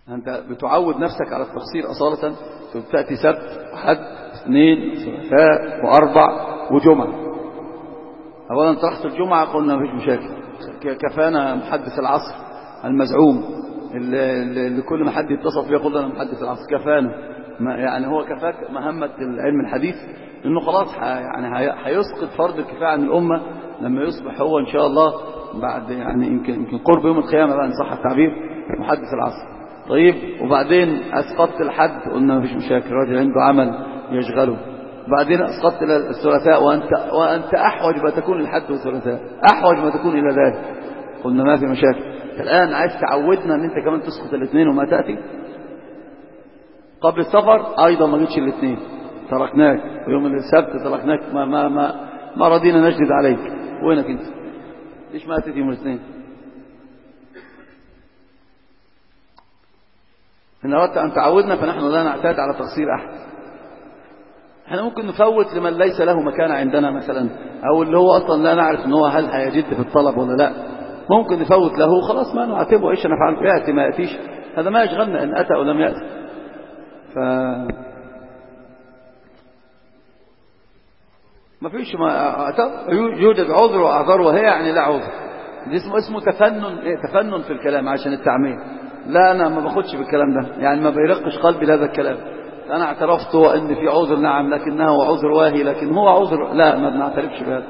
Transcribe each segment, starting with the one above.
أنت بتعود نفسك على التقصير أصالة، تأتي سبت أحد اثنين ثلاثاء وأربع وجمعة. أولا طرحت الجمعة قلنا مفيش مشاكل، كفانا محدث العصر المزعوم اللي كل ما حد يتصل فيه يقول أنا محدث العصر، كفانا. يعني هو كفاك مهمة العلم الحديث، إنه خلاص يعني هيسقط فرض الكفاية عن الأمة لما يصبح هو إن شاء الله بعد يعني يمكن قرب يوم القيامة بقى إن صح التعبير محدث العصر. طيب وبعدين أسقطت الحد قلنا مفيش مشاكل، الراجل عنده عمل يشغله. بعدين أسقطت الثلاثاء وأنت أحوج ما تكون الحد والثلاثاء، أحوج ما تكون إلى ذلك، قلنا ما في مشاكل. الآن عايز تعودنا أن أنت كمان تسقط الاثنين وما تأتي قبل السفر أيضا ما جيتش الاثنين، تركناك ويوم السبت تركناك، ما رضينا نجدد عليك. وينك أنت؟ ليش ما أتيت يوم الاثنين؟ إن أردت أن تعودنا فنحن لا نعتاد على تقصير أحد. احنا ممكن نفوت لمن ليس له مكان عندنا مثلا، أو اللي هو أصلا لا نعرف إن هو هل هيجد في الطلب ولا لا، ممكن نفوت له خلاص ما نعاتبه، إيش نفعل؟ يأتي ما يأتيش هذا ما يشغلنا إن أتى أو لم يأتي. ما فيش يوجد عذر وأعذار، وهي يعني لا عذر، دي اسمه تفنن في الكلام عشان التعميم. لا أنا ما باخدش بالكلام ده، يعني ما بيرقش قلبي لهذا الكلام. أنا اعترفت أن في عذر نعم، لكنه عذر واهي، لكن هو عذر لا ما بنعترفش بهذا.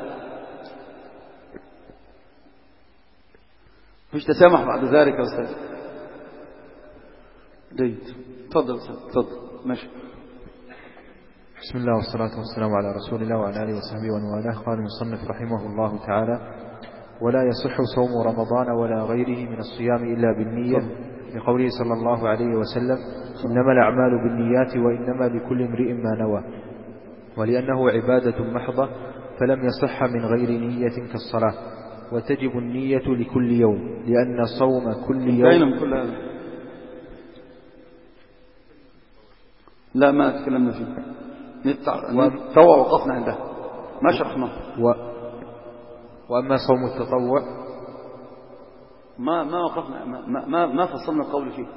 مفيش تسامح بعد ذلك يا أستاذ. جيد، تفضل أستاذ، تفضل ماشي. بسم الله والصلاة والسلام على رسول الله وعلى آله وصحبه ومن والاه. قال المصنف رحمه الله تعالى: ولا يصح صوم رمضان ولا غيره من الصيام إلا بالنية، لقوله صلى الله عليه وسلم: إنما الأعمال بالنيات وإنما لكل امرئ ما نوى. ولأنه عبادة محضة فلم يصح من غير نية كالصلاة، وتجب النية لكل يوم، لأن صوم كل يوم كل هذا لا ما تكلمنا فيه، نتطوع وقفنا عندها ما شرحنا. وأما صوم التطوع ما وقفنا ما فصلنا القول فيه.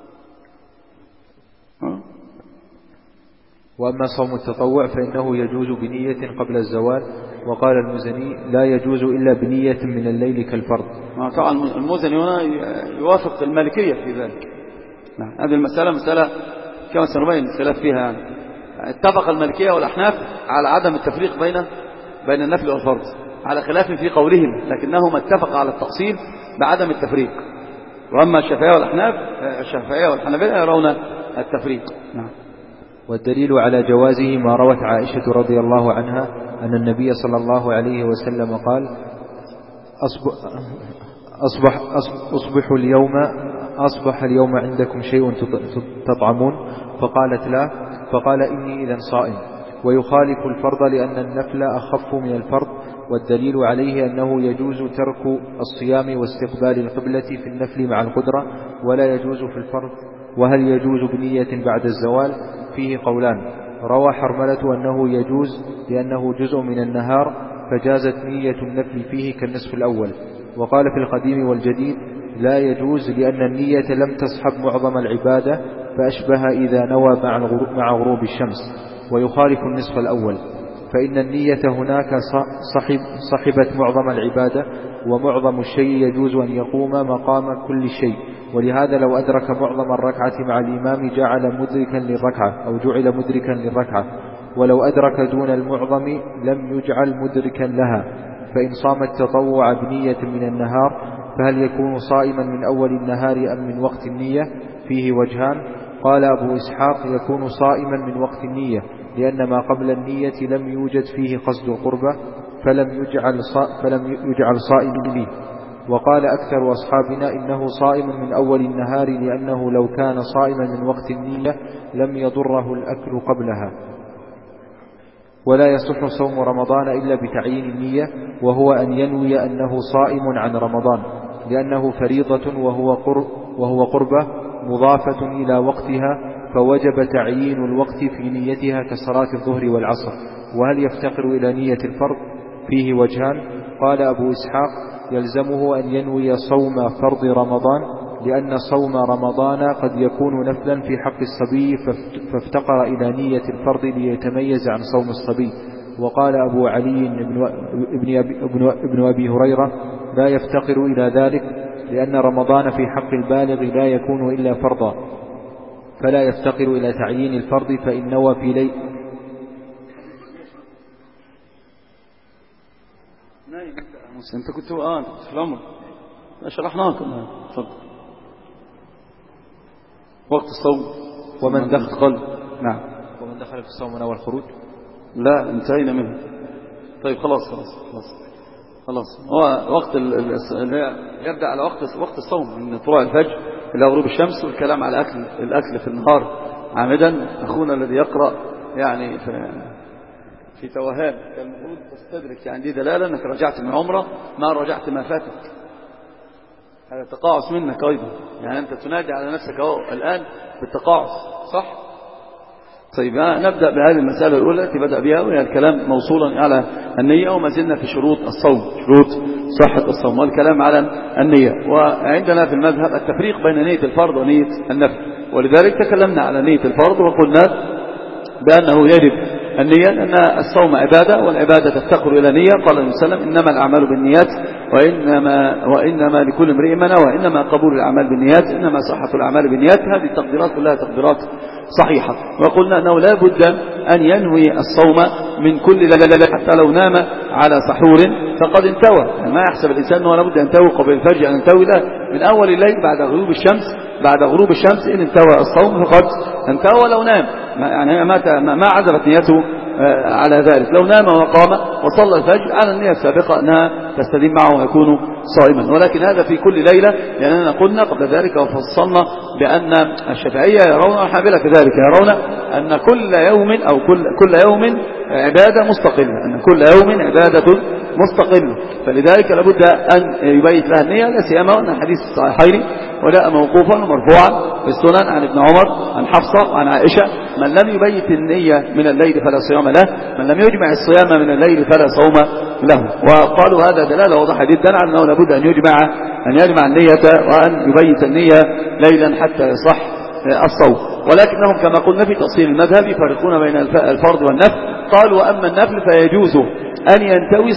وأما صوم التطوع فإنه يجوز بنية قبل الزوال. وقال المزني: لا يجوز إلا بنية من الليل كالفرض. طبعا المزني هنا يوافق المالكية في ذلك. هذه المسألة مسألة كما سنبين الخلاف فيها، يعني اتفق المالكية والأحناف على عدم التفريق بين النفل والفرض، على خلاف في قولهم، لكنهم اتفق على التأصيل بعدم التفريق. وأما الشافعية والحنابلة يرون التفريق. نعم. والدليل على جوازه ما روت عائشة رضي الله عنها أن النبي صلى الله عليه وسلم قال: أصبح اليوم عندكم شيء تطعمون؟ فقالت: لا. فقال: إني إذن صائم. ويخالف الفرض لأن النفل أخف من الفرض. والدليل عليه أنه يجوز ترك الصيام واستقبال القبلة في النفل مع القدرة، ولا يجوز في الفرض. وهل يجوز بنية بعد الزوال؟ فيه قولان. روى حرملة أنه يجوز لأنه جزء من النهار، فجازت نية النفل فيه كالنصف الأول. وقال في القديم والجديد: لا يجوز لأن النية لم تصحب معظم العبادة، فأشبه إذا نوى مع غروب الشمس. ويخالف النصف الأول، فإن النية هناك صحبت معظم العبادة، ومعظم الشيء يجوز أن يقوم مقام كل شيء. ولهذا لو أدرك معظم الركعة مع الإمام جعل مدركا للركعة، أو جعل مدركا للركعة. ولو أدرك دون المعظم لم يجعل مدركا لها. فإن صام التطوع بنية من النهار فهل يكون صائما من أول النهار أم من وقت النية؟ فيه وجهان. قال أبو إسحاق: يكون صائما من وقت النية، لأن ما قبل النية لم يوجد فيه قصد القربة، فلم يجعل صائما به. وقال أكثر أصحابنا: إنه صائم من أول النهار، لأنه لو كان صائما من وقت النية لم يضره الأكل قبلها. ولا يصح صوم رمضان إلا بتعيين النية، وهو أن ينوي أنه صائم عن رمضان، لأنه فريضة وهو قربة مضافة إلى وقتها، فوجب تعيين الوقت في نيتها كصلاة الظهر والعصر. وهل يفتقر إلى نية الفرض؟ فيه وجهان. قال أبو إسحاق: يلزمه أن ينوي صوم فرض رمضان لأن صوم رمضان قد يكون نفلا في حق الصبي فافتقر إلى نية الفرض ليتميز عن صوم الصبي. وقال أبو علي ابن أبي هريرة لا يفتقر إلى ذلك، لأن رمضان في حق البالغ لا يكون إلا فرضا، فلا يفتقر إلى تعيين الفرض فإن نوى في ليل. أنت كنت في العمر شرحناها كلها. وقت الصوم ومن دخل نعم ومن دخل في الصوم نوى الخروج. لا انتهينا منه. طيب خلاص هو وقت يبدأ على وقت الصوم من طلوع الفجر إلى غروب الشمس، والكلام على الأكل في النهار عامدا. أخونا الذي يقرأ يعني في توهان كان المفروض تستدرك يعني دي دلالة أنك رجعت من عمرة ما رجعت ما فاتك. هذا تقاعس منك أيضا، يعني أنت تنادي على نفسك أهو الآن بالتقاعس، صح؟ طيب نبدأ بهذه المسألة الأولى التي بدأ بها، وهي الكلام موصولا على النية، وما زلنا في شروط الصوم، شروط صحة الصوم، والكلام على النية. وعندنا في المذهب التفريق بين نية الفرض ونية النفل، ولذلك تكلمنا على نية الفرض وقلنا بأنه يجب النية، لأن الصوم عبادة، والعبادة تفتقر إلى نية. قال النبي صلى الله عليه وسلم إنما الأعمال بالنيات وإنما لكل امرئ ما نوى، وإنما قبول الأعمال بالنيات، إنما صحة الأعمال بالنيات. هذه التقديرات كلها تقديرات صحيحة. وقلنا أنه لا بد أن ينوي الصوم من كل ليلة، حتى لو نام على سحور فقد انتوى. يعني ما يحسب الإنسان أنه لا بد أن ينتوي قبل الفجر، أن ينتوي لا، من أول الليل بعد غروب الشمس إن انتوى الصوم فقد انتوى. لو نام يعني ما عزبت نيته على ذلك، لو نام وقام وصلى الفجر على النية السابقة أنها تستديم معه ويكون صائما. ولكن هذا في كل ليلة، لأننا قلنا قبل ذلك وفصلنا بأن الشافعية يرون والحنابلة كذلك يرون أن كل يوم أو كل يوم عبادة مستقلة، أن كل يوم عبادة مستقلة. فلذلك لابد أن يبيت لها النية، لا سيما أن الحديث الصحيحين وجاء موقوفا ومرفوعا في السنن عن ابن عمر عن حفصة وعن عائشة: من لم يبيت النية من الليل فلا صيام له، من لم يجمع الصيام من الليل فلا صوم له. وقالوا هذا دلالة واضحة جدا على أنه لابد أن يجمع النية وأن يبيت النية ليلا حتى يصح الصوم. ولكنهم كما قلنا في تفصيل المذهب يفرقون بين الفرض والنفل. قالوا وأما النفل فيجوز أن ينتوي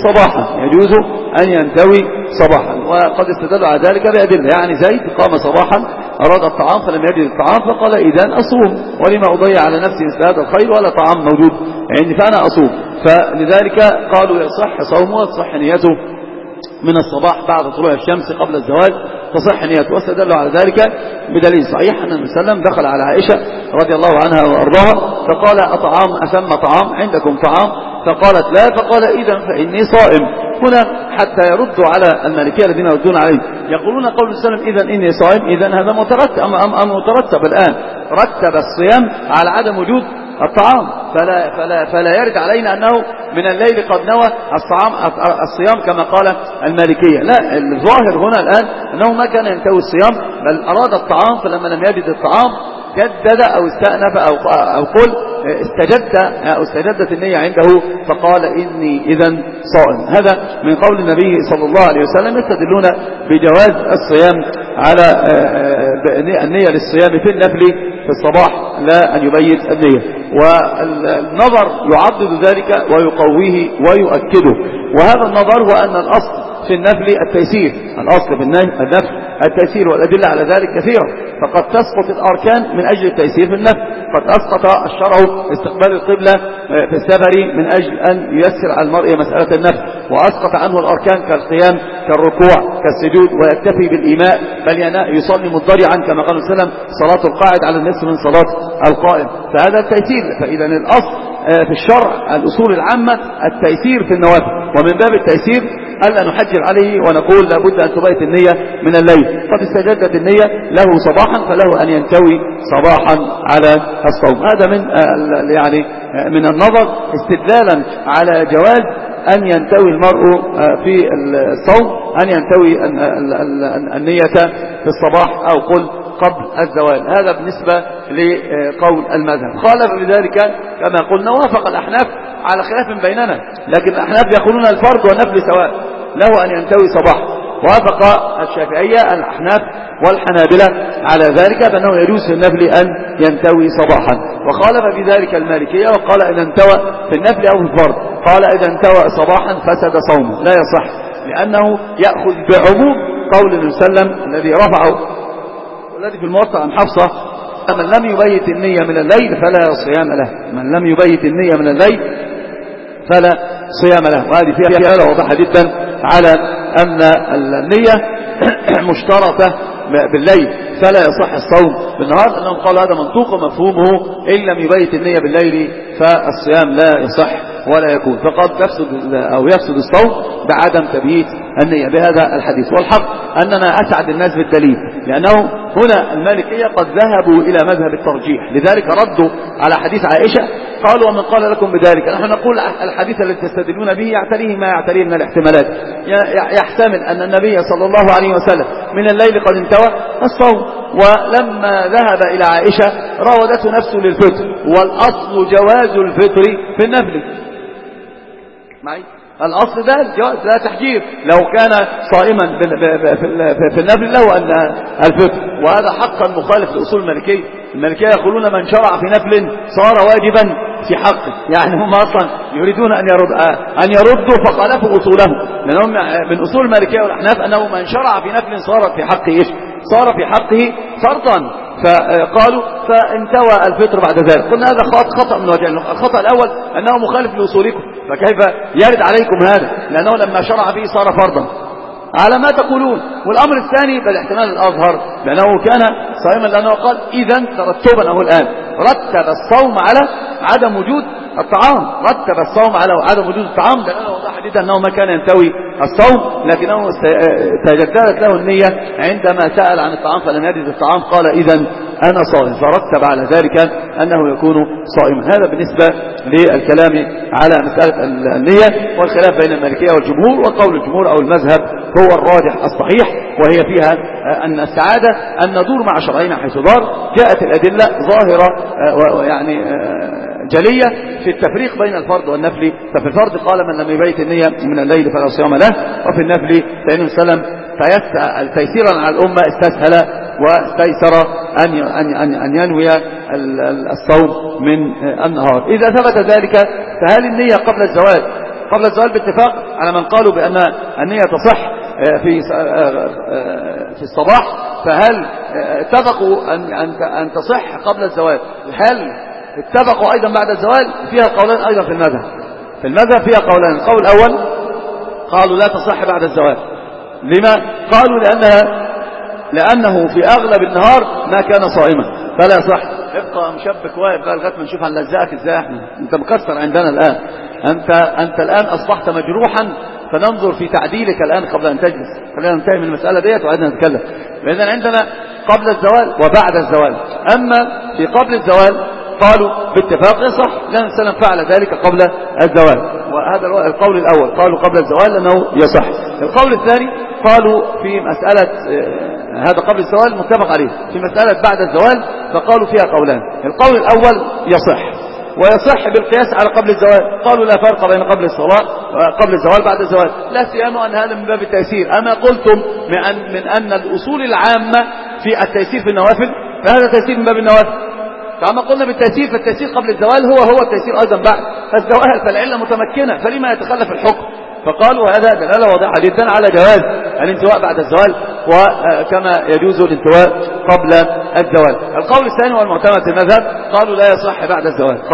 صباحا، وقد استدلوا على ذلك بأدلة. يعني زيد قام صباحا أراد الطعام فلم يجد الطعام فقال إذن أصوم، ولما أضيع على نفسي مثل هذا الخير ولا طعام موجود عندي فأنا أصوم. فلذلك قالوا يصح صومه وتصح نيته من الصباح بعد طلوع الشمس قبل الزوال، تصح نيته. واستدلوا على ذلك بدليل صحيح أن النبي صلى الله عليه وسلم دخل على عائشة رضي الله عنها وأرضاها فقال: أسمى طعام عندكم طعام؟ فقالت لا، فقال إذن فإني صائم. هنا حتى يردوا على المالكية الذين يردون عليه يقولون قول النبي صلى الله عليه وسلم إذن إني صائم، إذن هذا مترتب الآن، رتب الصيام على عدم وجود الطعام، فلا يرد علينا أنه من الليل قد نوى الصيام كما قال المالكية. لا، الظاهر هنا الآن أنه ما كان ينتوي الصيام، بل أراد الطعام، فلما لم يجد الطعام جدد أو استأنف أو قل استجدت النية عنده فقال إني إذن صائم. هذا من قول النبي صلى الله عليه وسلم. يستدلون بجواز الصيام على النية للصيام في النفل في الصباح، لا أن يبيت النية. والنظر يعضد ذلك ويقويه ويؤكده، وهذا النظر هو أن الأصل في النفل التيسير، الأصل في النفل التيسير، والأدلة على ذلك كثيرة. فقد تسقط الأركان من أجل التيسير في النفل، قد أسقط الشرع استقبال القبلة في السفر من أجل أن ييسر على المرء مسألة النفل، وأسقط عنه الأركان كالقيام كالركوع كالسجود، ويكتفي بالإيماء، بل يصلي مضطجعا كما قال السلام: صلاة القاعد على النصف من صلاة القائم. فهذا التيسير. فإذا الأصل في الشرع الأصول العامة التيسير في النوافل، ومن باب التيسير ألا نحجر عليه ونقول لابد أن تبيت النية من الليل. قد استجدت النية له صباحا فله أن ينتوي صباحا على الصوم. هذا من النظر استدلالا على جواز أن ينتوي المرء في الصوم، أن ينتوي النية في الصباح أو قل قبل الزوال. هذا بالنسبة لقول المذهب. خالف بذلك كما قلنا وافق الأحناف على خلاف بيننا، لكن الأحناف يقولون الفرض والنفل سواء، له أن ينتوي صباح، وافق الشافعية الأحناف والحنابلة على ذلك بأنه يجوز في النفل أن ينتوي صباحا، وخالف في ذلك المالكية وقال إذا انتوى في النفل أو في الفرض، قال إذا انتوى صباحا فسد صومه، لا يصح، لأنه يأخذ بعموم قول النبي صلى الله عليه وسلم الذي رفعه والذي في الموطأ عن حفصة: من لم يبيت النية من الليل فلا صيام له، من لم يبيت النية من الليل فلا صيام له. وهذه فيها آية واضحة جدا على أن النية مشترطة بالليل فلا يصح الصوم بالنهار، لأنهم قالوا هذا منطوق مفهومه إن لم يبيت النية بالليل فالصيام لا يصح ولا يكون، فقد تفسد أو يفسد الصوم بعدم تبييت النية بهذا الحديث. والحق أننا أسعد الناس بالدليل، لأنه هنا المالكية قد ذهبوا إلى مذهب الترجيح، لذلك ردوا على حديث عائشة قالوا: ومن قال لكم بذلك؟ نحن نقول الحديث الذي تستدلون به يعتريه ما يعتريه من الاحتمالات، يحتمل أن النبي صلى الله عليه وسلم من الليل قد انتوى الصوم، ولما ذهب إلى عائشة راودته نفسه للفطر، والأصل جواز الفطر في النفل معي، الأصل ده الجواز لا تحجير، لو كان صائما في النفل له أن الفطر، وهذا حقا مخالف لأصول المالكية. المالكية يقولون من شرع في نفل صار واجبا في حقه، يعني هم أصلا يريدون أن يردوا فخالفوا أصولهم، لأنهم من أصول المالكية والأحناف أنه من شرع في نفل صار في حقه إيش؟ صار في حقه فرضا، فقالوا فانتوى الفطر بعد ذلك. قلنا هذا خطأ من وجهين: الخطأ الأول أنه مخالف لأصولكم، فكيف يرد عليكم هذا؟ لأنه لما شرع فيه صار فرضا على ما تقولون. والأمر الثاني بالاحتمال الأظهر لأنه كان صائما، لأنه قال إذن ترتبا أهو الآن رتب الصوم على عدم وجود الطعام، رتب الصوم على عدم وجود الطعام، لأنه وضح جدا أنه ما كان ينتوي الصوم، لكنه تجددت له النية عندما سأل عن الطعام فلم يجد الطعام، قال إذن أنا صائم، فرتب على ذلك أنه يكون صائما. هذا بالنسبة للكلام على مسألة النية، والخلاف بين المالكية والجمهور، وقول الجمهور أو المذهب هو الراجح الصحيح، وهي فيها أن السعادة أن ندور مع شرعنا حيث دار. جاءت الأدلة ظاهرة ويعني جلية في التفريق بين الفرض والنفل، ففي الفرض قال من لم يبيت النية من الليل فلا صيام له، وفي النفل فإنه سلم تيسيرا على الأمة استسهل واستيسر أن ينوي الصوم من النهار. إذا ثبت ذلك فهل النية قبل الزوال باتفاق على من قالوا بأن النية تصح في الصباح، فهل اتفقوا أن تصح قبل الزوال؟ هل اتفقوا أيضا بعد الزوال؟ فيها قولان أيضا في المذهب فيها قولان. القول الأول قالوا لا تصح بعد الزوال. لما؟ قالوا لأنه في أغلب النهار ما كان صائما فلا صح. ابقى مشبك واقف بقى لغاية ما نشوف هنلزقك ازاي. انت مكسر عندنا الآن، انت الآن أصبحت مجروحا، فننظر في تعديلك الآن قبل أن تجلس. خلينا ننتهي من المسألة ديت وعدنا نتكلم. لأن عندنا قبل الزوال وبعد الزوال. أما في قبل الزوال قالوا باتفاق يصح، لأن السلام فعل ذلك قبل الزوال، وهذا القول الأول قالوا قبل الزوال لأنه يصح. القول الثاني قالوا في مسألة هذا قبل الزوال متفق عليه، في مسألة بعد الزوال فقالوا فيها قولان. القول الأول يصح، ويصح بالقياس على قبل الزوال. قالوا لا فرق بين قبل الصلاة وقبل الزوال بعد الزوال، لا سيما أن هذا من باب التيسير. أما قلتم من أن الأصول العامة في التيسير في النوافل فهذا تيسير من باب النوافل. كما قلنا بالتيسير، فالتيسير قبل الزوال هو التيسير أيضا بعد الزوال، فالعلة متمكنة، فلما يتخلف الحكم؟ فقالوا هذا دلالة واضحة جدا على جواز الانتواء بعد الزوال، وكما يجوز الانتواء قبل الزوال. القول الثاني والمعتمد في المذهب قالوا لا يصح بعد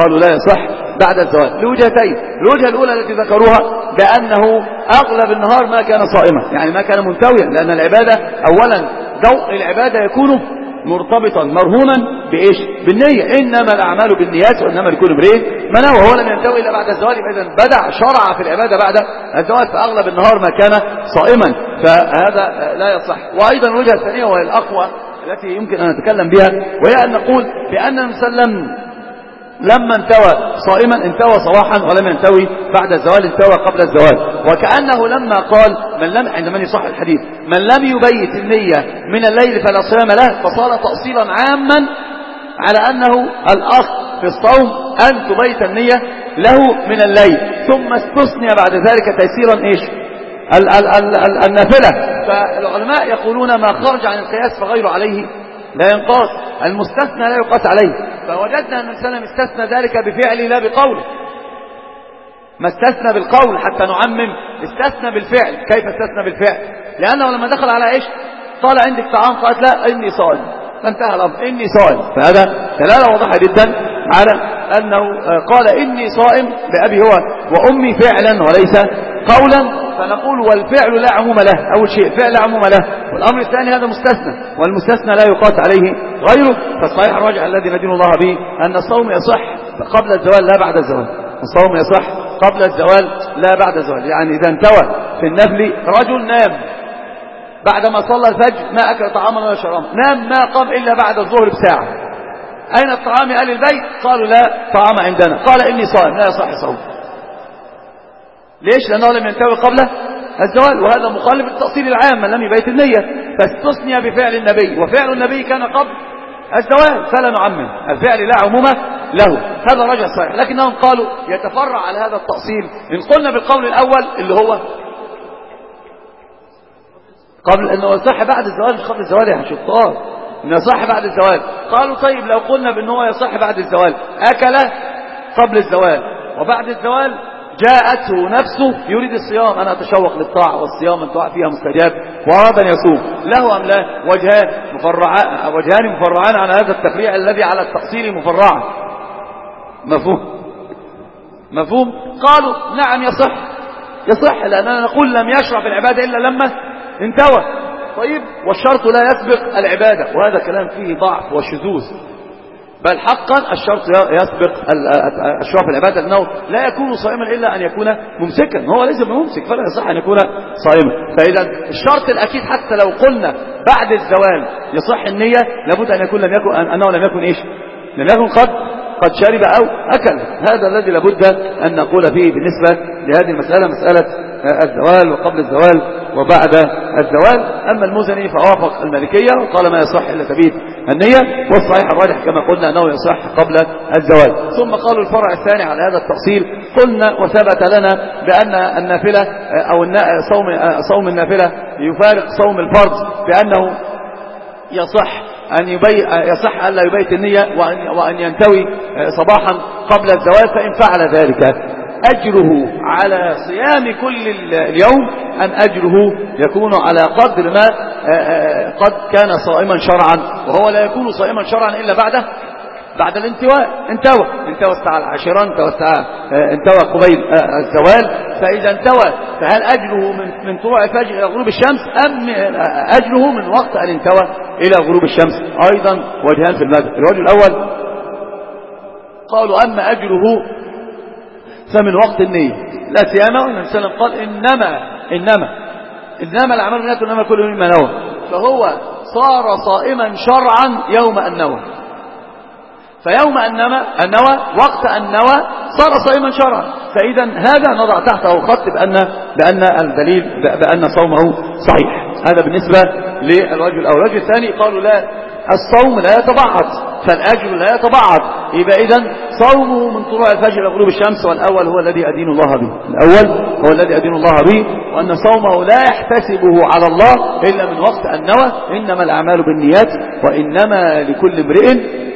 الزوال، لوجهتين. الوجهة الأولى التي ذكروها بأنه أغلب النهار ما كان صائما، يعني ما كان منتويا، لأن العبادة أولا ضوء العبادة يكون مرتبطا مرهونا بإيش؟ بالنية. إنما الأعمال بالنيات وإنما لكل امرئ ما نوى. وهو لم ينتوي إلا بعد الزوال، إذن بدع شرع في العبادة بعد الزوال، فأغلب النهار ما كان صائما، فهذا لا يصح. وأيضا الوجهة الثانية وهي الأقوى التي يمكن أن نتكلم بها، وهي أن نقول بأن المسلم لما انتوى صائما انتوى صباحا، ولم ينتوي بعد الزوال، انتوى قبل الزوال. وكأنه لما قال عندما يصح الحديث من لم يبيت النية من الليل فلا صيام له، فصار تأصيلا عاما على أنه الأصل في الصوم أن تبيت النية له من الليل، ثم استثني بعد ذلك تيسيرا إيش؟ النافلة، فالعلماء يقولون ما خرج عن القياس فغيره عليه لا ينقاس، المستثنى لا يقاس عليه. فوجدنا أن السلام استثنى ذلك بفعله لا بقوله، ما استثنى بالقول حتى نعمم، استثنى بالفعل. كيف استثنى بالفعل؟ لأنه لما دخل على إيش؟ قال عندك طعام؟ قالت لا إني صائم، فانتهى الأمر إني صائم. فهذا دلالة واضحة جدا على أنه قال إني صائم بأبي هو وأمي فعلا وليس قولا. فنقول والفعل لا عموم له، أول شيء فعل لا عموم له. والأمر الثاني هذا مستثنى، والمستثنى لا يقاس عليه غيره. فالصحيح الراجح الذي ندين الله به أن الصوم يصح قبل الزوال لا بعد الزوال. الصوم يصح قبل الزوال لا بعد الزوال. يعني إذا انتوى في النفل رجل نام بعدما صلى الفجر، ما أكل طعاما ولا شرابا، نام ما قام إلا بعد الظهر بساعة، أين الطعام أهل البيت؟ قالوا لا طعام عندنا. قال إني صائم، لا يصح صوم. ليش؟ لأنه لم ينتوي قبل الزوال، وهذا مخالف للتأصيل العام من لم يبيت النية. فاستثني بفعل النبي، وفعل النبي كان قبل الزوال، فلا نعمم، الفعل لا عموم له. هذا رجع صحيح. لكنهم قالوا يتفرع على هذا التأصيل إن قلنا بالقول الأول اللي هو قبل أنه يصح بعد الزوال، مش قبل الزوال يا شطار، أنه يصح بعد الزوال. قالوا طيب لو قلنا بأنه يصح بعد الزوال، أكل قبل الزوال وبعد الزوال جاءته نفسه يريد الصيام، أنا أتشوق للطاعة والصيام الدعاء فيها مستجاب، وأراد أن يصوم، له أم لا؟ وجهان مفرعان عن هذا التفريع الذي على التأصيل مفرعا. مفهوم؟ قالوا نعم يصح لأننا نقول لم يشرع في العبادة إلا لما انتوى. طيب والشرط لا يسبق العبادة، وهذا كلام فيه ضعف وشذوذ، بل حقا الشرط يسبق الشرع في العبادة، لأنه لا يكون صائما إلا أن يكون ممسكا، هو ليس بممسك فلا يصح أن يكون صائما. فإذا الشرط الأكيد حتى لو قلنا بعد الزوال يصح النية، لابد أن يكون أنه لم يكن إيش؟ لم يكن قد شرب أو أكل. هذا الذي لابد أن نقول فيه بالنسبة لهذه المسألة، مسألة الزوال وقبل الزوال وبعد الزوال. أما المزني فوافق المالكية وقال ما يصح إلا تبيت النية، والصحيح الراجح كما قلنا أنه يصح قبل الزوال. ثم قالوا الفرع الثاني على هذا التأصيل، قلنا وثبت لنا بأن النافلة أو صوم النافلة يفارق صوم الفرض، بأنه يصح ألا يبيت النية وأن ينتوي صباحا قبل الزوال. فإن فعل ذلك أجره على صيام كل اليوم أم أجره يكون على قدر ما قد كان صائما شرعا، وهو لا يكون صائما شرعا إلا بعد الانتواء. انتوى الساعة 10، انتوى قبيل الزوال. فإذا انتوى فهل أجره من طلوع الفجر إلى غروب الشمس أم أجره من وقت أن انتوى إلى غروب الشمس؟ أيضا وجهان في المذهب. الوجه الأول قالوا أما أجره فمن وقت النية، لا سيما والنبي صلى الله عليه وسلم قال إنما الأعمال بالنيات وإنما كل يوم ما نوى، فهو صار صائما شرعا يوم أن نوى. فيوم أن نوى وقت أن نوى صار صائما شرعا. فإذا هذا نضع تحته خط بأن الدليل بأن صومه صحيح. هذا بالنسبة للوجه الأول. الوجه الثاني قالوا لا، الصوم لا يتبعض، فالأجر لا يتبعض. يبقى إذن صومه من طلوع الفجر إلى غروب الشمس، والأول هو الذي أدين الله به، وأن صومه لا يحتسبه على الله إلا من وقت أن نوى. إنما الأعمال بالنيات وإنما لكل امرئ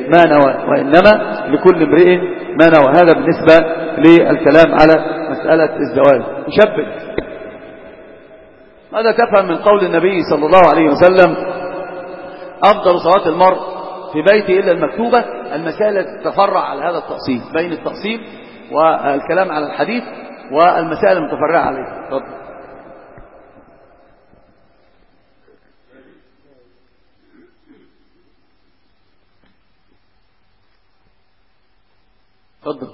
ما نوى. هذا بالنسبة للكلام على مسألة الزوال. نشبه ماذا تفهم من قول النبي صلى الله عليه وسلم أفضل صلاة المرء في بيته إلا المكتوبة؟ المسألة تتفرع على هذا التأصيل، بين التأصيل والكلام على الحديث والمسائل المتفرعة عليه. تفضل.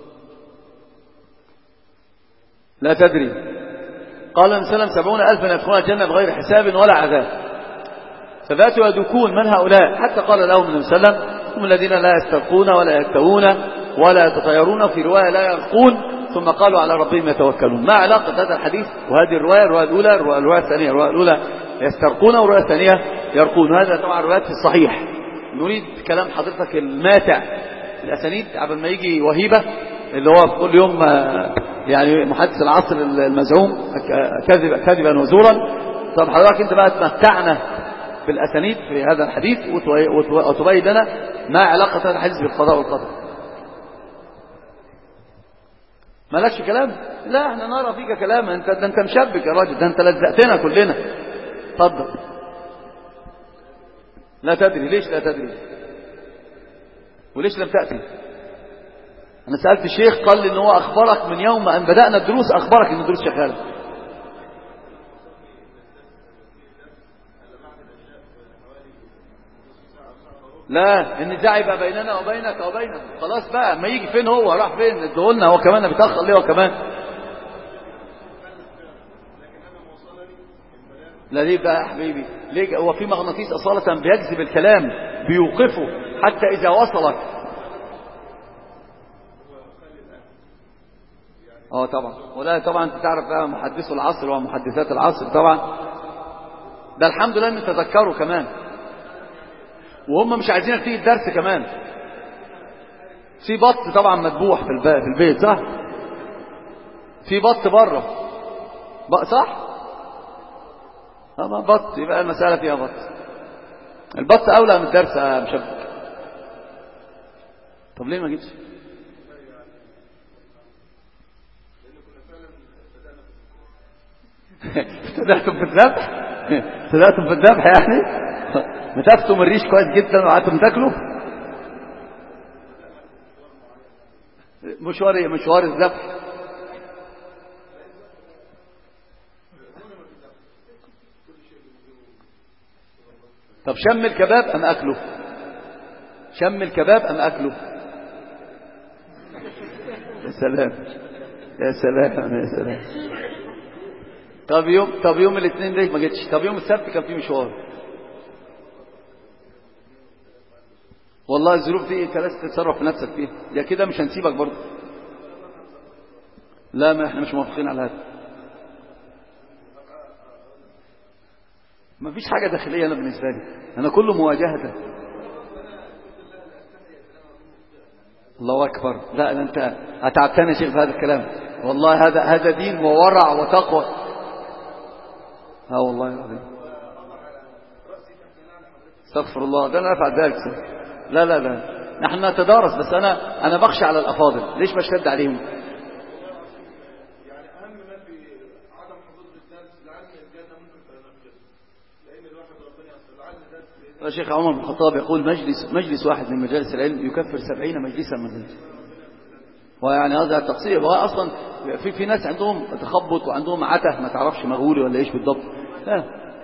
لا تدري. قال النبي صلى الله عليه وسلم 70,000 يدخلون الجنة بغير حساب ولا عذاب، فباتوا يدوكون من هؤلاء؟ حتى قال لهم النبي صلى الله عليه وسلم هم الذين لا يسترقون ولا يكتوون ولا يتطيرون، في رواية لا يرقون، ثم قالوا على ربهم يتوكلون. ما علاقة هذا الحديث وهذه الرواية الأولى الرواية الثانية؟ الرواية الأولى يسترقون والرواية الثانية يرقون. هذا طبعا روايات في الصحيح. نريد كلام حضرتك الماتع الأسانيد قبل ما يجي وهيبة اللي هو كل يوم يعني محدث العصر المزعوم كذبا وزورا، طب حضرتك انت بقى تمتعنا بالاسانيد في هذا الحديث وتبين لنا ما علاقه هذا الحديث بالقضاء والقدر. مالكش كلام؟ لا احنا نرى فيك كلام. انت مشبك يا راجل، ده انت لزقتنا كلنا. اتفضل. لا تدري. ليش لا تدري؟ وليش لم تأتي؟ انا سألت الشيخ قال لي ان هو اخبرك من يوم ان بدأنا الدروس، اخبرك ان الدروس شغاله. لا النزاع يبقى بيننا وبينك وبينه. خلاص بقى، ما يجي فين هو راح فين ادهولنا هو كمان بيتاخر ليه هو كمان. لا ليه بقى يا حبيبي؟ ليه؟ هو في مغناطيس أصالة بيجذب الكلام بيوقفه حتى إذا وصلك. طبعا. ولا طبعا انت تعرف بقى محدثو العصر ومحدثات العصر طبعا. ده الحمد لله ان تذكروا كمان، وهم مش عايزينك تيجي الدرس كمان. في بط طبعا مذبوح في البيت صح؟ في بط بره بقى صح؟ طبعا بط، يبقى المسألة فيها بط. البط أولى من الدرس يا مشبك. طب ليه ما جيتش؟ ابتدأتم في الذبح؟ ابتدأتم في الذبح يعني؟ مسكتم الريش كويس جدا وقعدتم تاكلوا؟ مشوار الذبح. طب شم الكباب أم أكله؟ شم الكباب أم أكله؟ يا سلام يا سلام يا سلام. طب يوم الاثنين ليه ما جيتش؟ طب يوم السبت كان في مشوار. والله الظروف دي انت لازم تتصرف في نفسك فيها، يا كده مش هنسيبك برضه. لا ما احنا مش موافقين على هذا. ما فيش حاجة داخلية أنا بالنسبة لي، أنا كله مواجهة. الله أكبر. لا أنت أتعبتني يا شيخ بهذا الكلام. والله هذا دين وورع وتقوى. والله العظيم. استغفر الله، ده أنا أفعل ذلك. لا نحن نتدارس، بس أنا بخشى على الأفاضل. ليش بشتد عليهم؟ الشيخ عمر بن الخطاب يقول مجلس واحد من مجالس العلم يكفر 70 مجلسا من ذلك. ويعني هذا التقصير. هو اصلا في ناس عندهم تخبط وعندهم عته ما تعرفش مغولي ولا ايش بالضبط. لا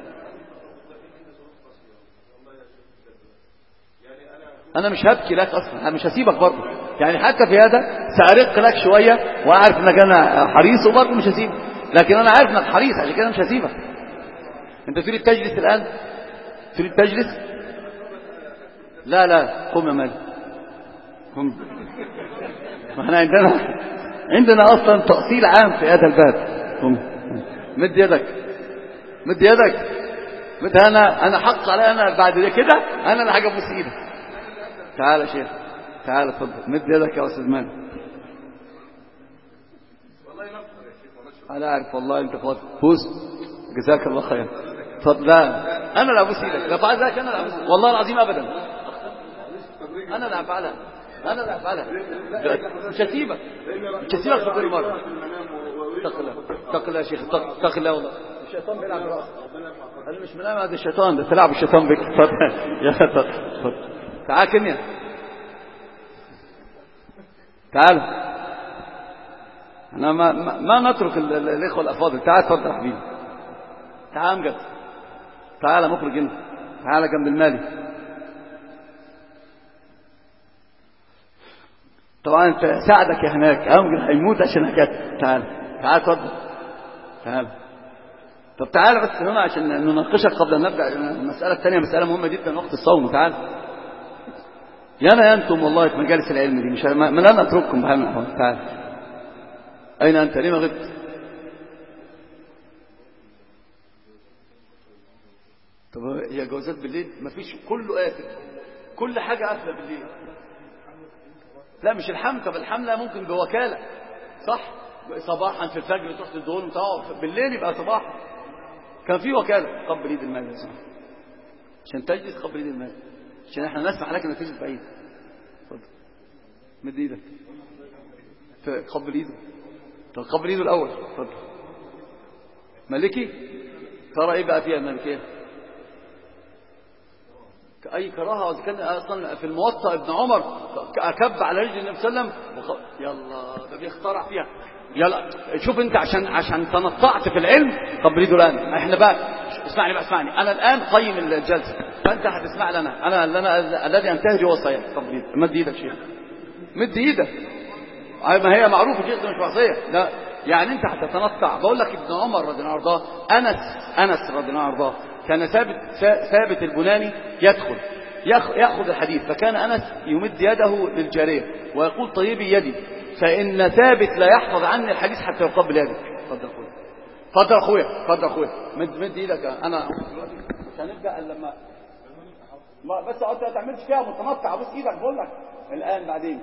انا مش هبكي لك اصلا، انا مش هسيبك برضه يعني. حتى في هذا سأرق لك شويه واعرف انك انا حريص وبرضه مش هسيبك، لكن انا عارف انك حريص عشان كده مش هسيبك. انت تريد تجلس الان؟ تريد تجلس؟ لا قم يا مالك قم. ما احنا عندنا اصلا تأصيل عام في هذا الباب. قم مد يدك. انا حق علي انا بعد كده انا اللي حاجه ابوس ايدك. تعال يا شيخ تعال اتفضل مد يدك يا استاذ مالك. انا عارف والله انت خلاص بوس جزاك الله خير. اتفضل. لا انا اللي ابوس ايدك. لا بعد ذلك انا اللي ابوس والله العظيم ابدا. انا اللي هفعلها. مش هسيبك في كل مره. اتق الله يا شيخ اتق الله. والله الشيطان بيلعب براسك. انا مش منام هذا الشيطان ده تلعب الشيطان بك. يا اتفضل تعال كنيا تعال. انا ما نترك الاخوه الافاضل. تعال اتفضل يا حبيبي. تعال امجد. تعال مخرج انت. تعال جنب المالي. طبعا انت ساعدك يا هناك امجد هيموت عشان حكايه. تعال اتفضل تعال. طب تعال بس هنا عشان نناقشك قبل ان نبدا المساله الثانيه. مساله مهمه جدا وقت الصوم. تعال يا انتم والله في مجالس العلم دي مش ما لن اترككم بحال من الاحوال. تعال. اين انت؟ ليه ما غبت؟ طب هي جوازات بالليل ما فيش؟ كله قاتل، كل حاجه قافله بالليل. لا مش الحمل. طب الحمله ممكن بوكاله صح؟ صباحا في الفجر تروح تدهون وتقف بالليل يبقى صباحا. كان في وكالة قبل ايد المال يا سمع. عشان تجلس قبل ايد المال، عشان احنا نسمح لك انك تجلس بعيد. اتفضل مد ايدك قبل ايده. طب قبل ايده الاول. اتفضل. مالكي ترى ايه بقى فيها المالكيه؟ اي كراهه. واذا كان اصلا في الموطأ ابن عمر اكب على رجل النبي صلى الله عليه وسلم يلا ده بيخترع فيها. يلا شوف انت عشان تنطعت في العلم. قبل ايده الان. احنا بقى اسمعني انا الان قيم الجلسه، فانت هتسمع لنا انا الذي انتهج هو الصحيح. قبل ايدك. مد ايدك شيخ، مد ايدك. ما هي معروفه شيخ، مش معصيه. لا يعني انت هتتنطع. بقول لك ابن عمر رضي الله عنه وارضاه، انس رضي الله عنه وارضاه كان ثابت البناني يدخل ياخذ الحديث، فكان انس يمد يده للجاريه ويقول طيبي يدي، فان ثابت لا يحفظ عني الحديث حتى يقبل يدك. اتفضل اخويا، اتفضل اخويا، اتفضل اخويا. مد ايدك. انا مش هنبدا الا لما بس انت ما تعملش فيها متنطع. بص ايدك بقول لك الان بعدين.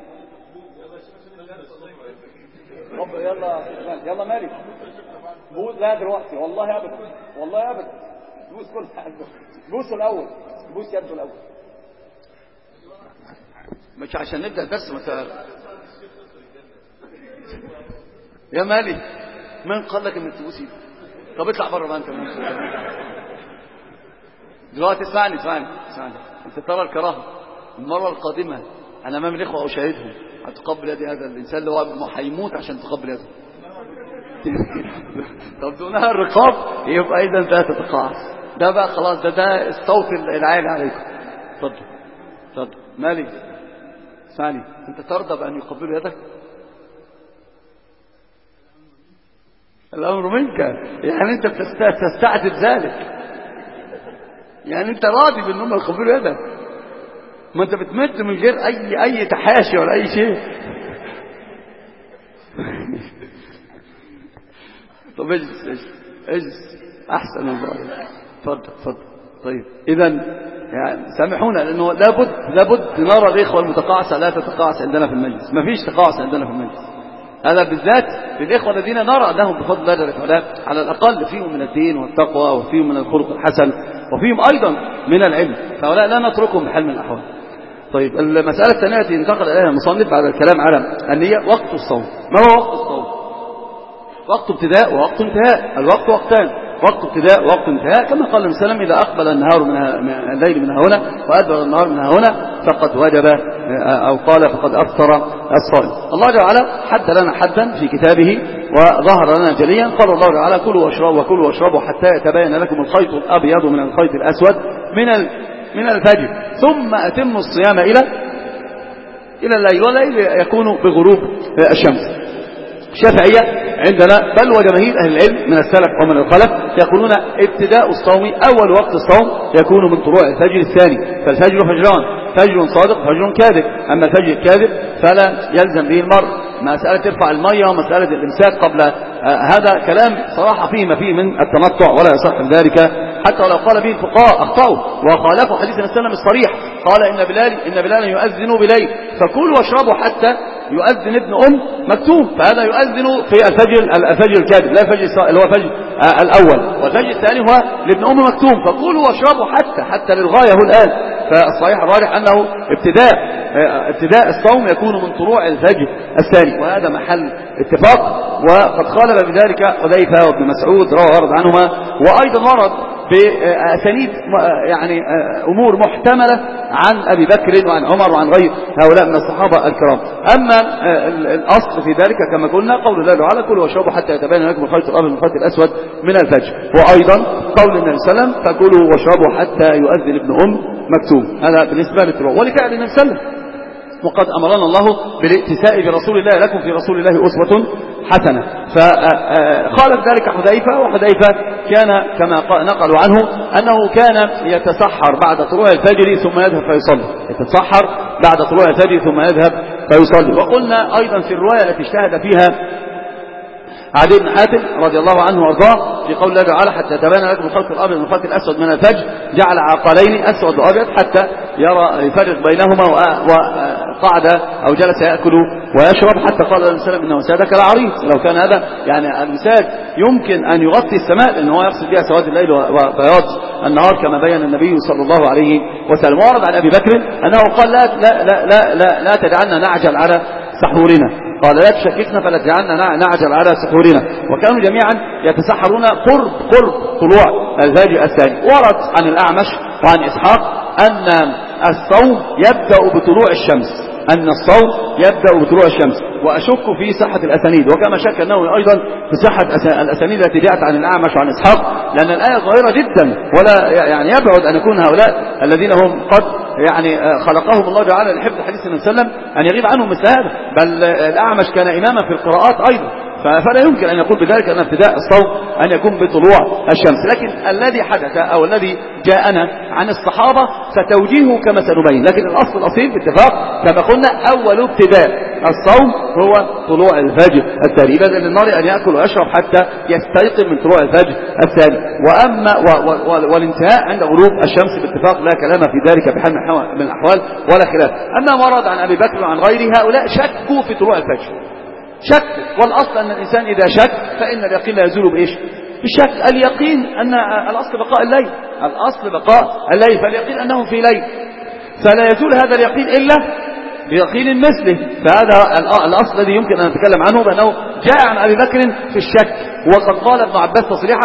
يلا مالك بوس. لا دلوقتي والله ابدا، والله ابدا. بوس كل حاجه. بوسه الاول، بوس يده الاول، مش عشان نبدا الدرس. يا مالي من قال لك انك تبوس ايدك؟ طب اطلع بره بقى انت. دلوقتي اسمعني. انت ترى الكراهه. المره القادمه انا امام الاخوه اشاهدهم هتقبل يد هذا الانسان اللي هو هيموت عشان تقبل يده. طب دونها الرقاب يبقى اذا انت هتتقاعس. ده بقى خلاص، ده الصوت العالي عليكم. اتفضل مالي. اسمعني، انت ترضى بان يقبلوا يدك؟ الامر منك. يعني انت تستعتب ذلك، يعني انت راضي بانهم يقبلوا يدك. ما انت بتمد من غير اي تحاشي ولا اي شيء. طب اجلس احسن الله. اتفضل. طيب اذا يعني سامحونا، لانه لابد نرى الاخوه المتقاعسه لا تتقاعس عندنا في المجلس. ما فيش تقاعس عندنا في المجلس. هذا بالذات للاخوه الذين نرى انهم بفضل الله جل على الاقل فيهم من الدين والتقوى، وفيهم من الخلق الحسن، وفيهم ايضا من العلم، فهؤلاء لا نتركهم بحال من الاحوال. طيب المساله الثانيه التي انتقل اليها المصنف بعد الكلام على النيه، وقت الصوم. ما هو وقت الصوم؟ وقت ابتداء ووقت انتهاء. الوقت وقتان، وقت ابتداء ووقت انتهاء، كما قال النبي صلى الله عليه وسلم: إذا أقبل النهار من الليل من هنا وأدبر النهار من هنا فقد وجب، أو قال فقد أفطر الصائم. الله جل وعلا حد لنا حدا في كتابه وظهر لنا جليا. قال الله تعالى: كلوا واشربوا حتى يتبين لكم الخيط الأبيض من الخيط الأسود من الفجر ثم أتموا الصيام إلى الليل، والليل يكون بغروب الشمس. الشافعية عندنا بل وجماهير أهل العلم من السلف ومن الخلف يقولون ابتداء الصوم أول وقت الصوم يكون من طلوع الفجر الثاني. فالفجر فجران: فجر صادق وفجر كاذب. أما الفجر الكاذب فلا يلزم به المرء مسألة ترفع المية ومسألة الإمساك قبل هذا كلام صراحة فيه ما فيه من التنطع ولا يصح ذلك، حتى ولو قال به الفقهاء أخطأوا وخالفوا حديث النبي صلى الله عليه وسلم الصريح. قال: إن بلالا يؤذن بليل فكلوا واشربوا حتى يؤذن ابن مكتوم. فهذا يؤذن في الفجر الكاذب، لا الفجر اللي هو الفجر الأول، والفجر الثاني هو لابن مكتوم. فكلوا واشربوا حتى للغاية هو الآن. فالصحيح الراجح أنه ابتداء الصوم يكون من طلوع الفجر الثاني، وهذا محل اتفاق. وقد خالف بذلك حذيفة وابن مسعود روى ورد عنهما، وأيضا ورد بأسانيد يعني أمور محتملة عن أبي بكر وعن عمر وعن غير هؤلاء من الصحابة الكرام. أما الأصل في ذلك كما قلنا قول الله تعالى: كلوا واشربوا حتى يتبين لكم الخيط الأبيض من الخيط الأسود من الفجر، وأيضا قول النبي صلى الله عليه وسلم: فكلوا واشربوا حتى يؤذن ابن مكتوم. هذا بالنسبة للتبع ولفعل النبي صلى الله عليه وسلم. وقد أمرنا الله بالاتساء برسول الله: لكم في رسول الله أسوة حسنة. فخالف ذلك حذيفة، وحذيفة كان كما نقلوا عنه أنه كان يتسحر بعد طلوع الفجر ثم يذهب فيصلي، يتسحر بعد طلوع الفجر ثم يذهب فيصلي. وقلنا أيضا في الرواية التي اجتهد فيها عدي بن حاتم رضي الله عنه وارضاه في قول الله تعالى: حتى يتبين لكم الخيط الأبيض من الخيط الأسود من الفجر، جعل عقلين أسود وأبيض حتى يرى يفرق بينهما. قعد أو جلس يأكل ويشرب حتى قال النبي صلى الله عليه وسلم إنه وسادك العريض. لو كان هذا يعني الوساد يمكن أن يغطي السماء لأنه هو يقصد بها سواد الليل وبياض النهار كما بين النبي صلى الله عليه وسلم. ورد عن أبي بكر أنه قال لا تدعنا نعجل على سحورنا، قال لا تشككنا فلا تجعلنا نعجل على سحورنا. وكانوا جميعا يتسحرون قرب طلوع الفجر الثاني. ورد عن الأعمش وعن إسحاق أن الصوم يبدأ بطلوع الشمس، وأشك في صحة الأسانيد، وكما شك أنه أيضا في صحة الأسانيد التي جاءت عن الأعمش وعن إسحاق، لأن الآية ظاهرة جدا، ولا يعني يبعد أن يكون هؤلاء الذين هم قد يعني خلقهم الله تعالى لحفظ حديث النبي صلى الله عليه وسلم أن يغيب عنهم مثل هذا. بل الأعمش كان إماما في القراءات أيضا، فلا يمكن أن يقول بذلك أن ابتداء الصوم أن يكون بطلوع الشمس. لكن الذي حدث أو الذي جاءنا عن الصحابة ستوجيهه كما سنبين، لكن الأصل الأصيل باتفاق كما قلنا أول ابتداء الصوم هو طلوع الفجر الثاني. إذا للنار أن يأكل ويشرب حتى يستيقظ من طلوع الفجر الثاني. وأما والانتهاء عند غروب الشمس باتفاق لا كلام في ذلك بحال من الأحوال ولا خلاف. أما ما ورد عن أبي بكر وعن غيره هؤلاء شكوا في طلوع الفجر، والأصل أن الإنسان إذا شك فإن اليقين لا يزول بإيش؟ بالشك. اليقين أن الأصل بقاء الليل، فاليقين أنه في ليل، فلا يزول هذا اليقين إلا بيقين مثله. فهذا الأصل الذي يمكن أن نتكلم عنه، بأنه جاء عن أبي بكر في الشك. وقد قال ابن عباس تصريحا: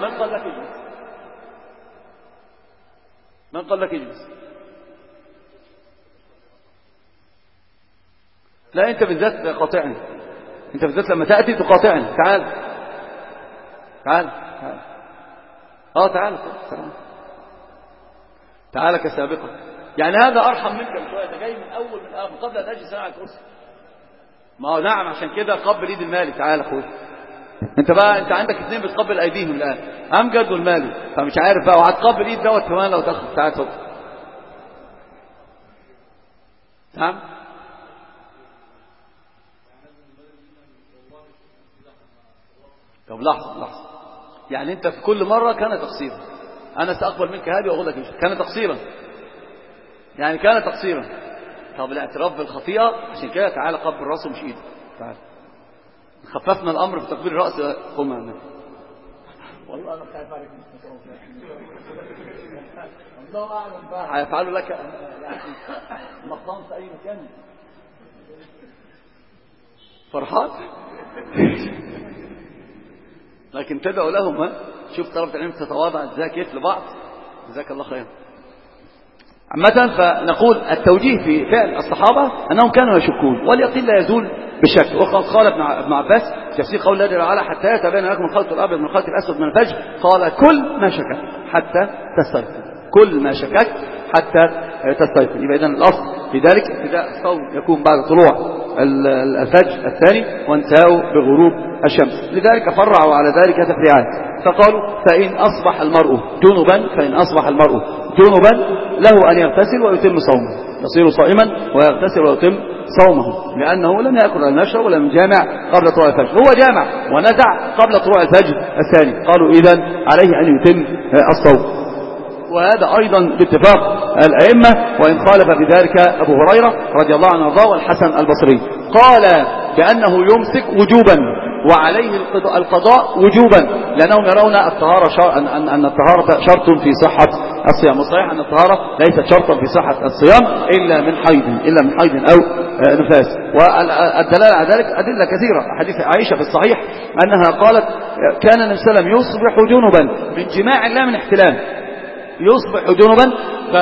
من قال لك اجلس؟ لا، أنت بالذات قاطعني، أنت بالذات لما تأتي تقاطعني. تعال تعال كسابقا. يعني هذا أرحم منك بشوية، أنت جاي من أول من آخر قبل أن أجلس على الكرسي. ما هو نعم، عشان كده قبل إيد المالي. تعال أخوي، أنت عندك اثنين بتقبل أيديهم الآن، أمجد والمالي، فمش عارف بقى، وهتقبل إيد دوت كمان لو تاخد. تعال صوت. نعم. طب لحظة، يعني أنت في كل مرة كان تقصيرا، أنا سأقبل منك هذه وأقول لك كان تقصيرا، يعني كان تقصيرا. طب الاعتراف بالخطيئة، عشان كده تعالى قبل راسه مش إيده. تعالى خففنا الأمر في تقبيل الرأس. قم يا النبي. والله أنا خايف عليك، الله أعلم بقى هيفعلوا لك يعني مقام في أي مكان. فرحات لكن تدعو لهم. شوف طلبة العلم تتواضع ازاي كيف لبعض. جزاك الله خير. عامة فنقول التوجيه في فعل الصحابة أنهم كانوا يشكون، واليقين لا يزول بالشك. وقد قال ابن عباس تفسير قول الله تعالى: حتى يتبين لكم الخيط الأبيض من الخيط الأسود من الفجر، قال: كل ما شكك حتى تستيقظ. كل ما شكك حتى تستيقظ. يبقى إذن الأصل في ذلك ابتداء الصوم يكون بعد طلوع الفجر الثاني وانتهاء بغروب الشمس. لذلك فرعوا على ذلك تفريعات، فقالوا: فإن أصبح المرء جنبا له أن يغتسل ويتم صومه، يصير صائما ويغتسل ويتم صومه، لأنه لم يأكل ولم يشرب ولم يجامع قبل طلوع الفجر. هو جامع ونزع قبل طلوع الفجر الثاني، قالوا إذن عليه أن يتم الصوم. وهذا أيضا باتفاق الأئمة، وإن خالف بذلك أبو هريرة رضي الله عنه وارضاه والحسن البصري، قال بأنه يمسك وجوبا وعليه القضاء وجوبا، لأنهم يرون أن الطهارة شرط في صحة الصيام. وصحيح أن الطهارة ليست شرطا في صحة الصيام إلا من حيض أو نفاس. والدلالة على ذلك أدلة كثيرة. حديث عائشة في الصحيح أنها قالت: كان النبي صلى الله عليه وسلم يصبح جنبا من جماع لا من احتلام، يصبح جنبا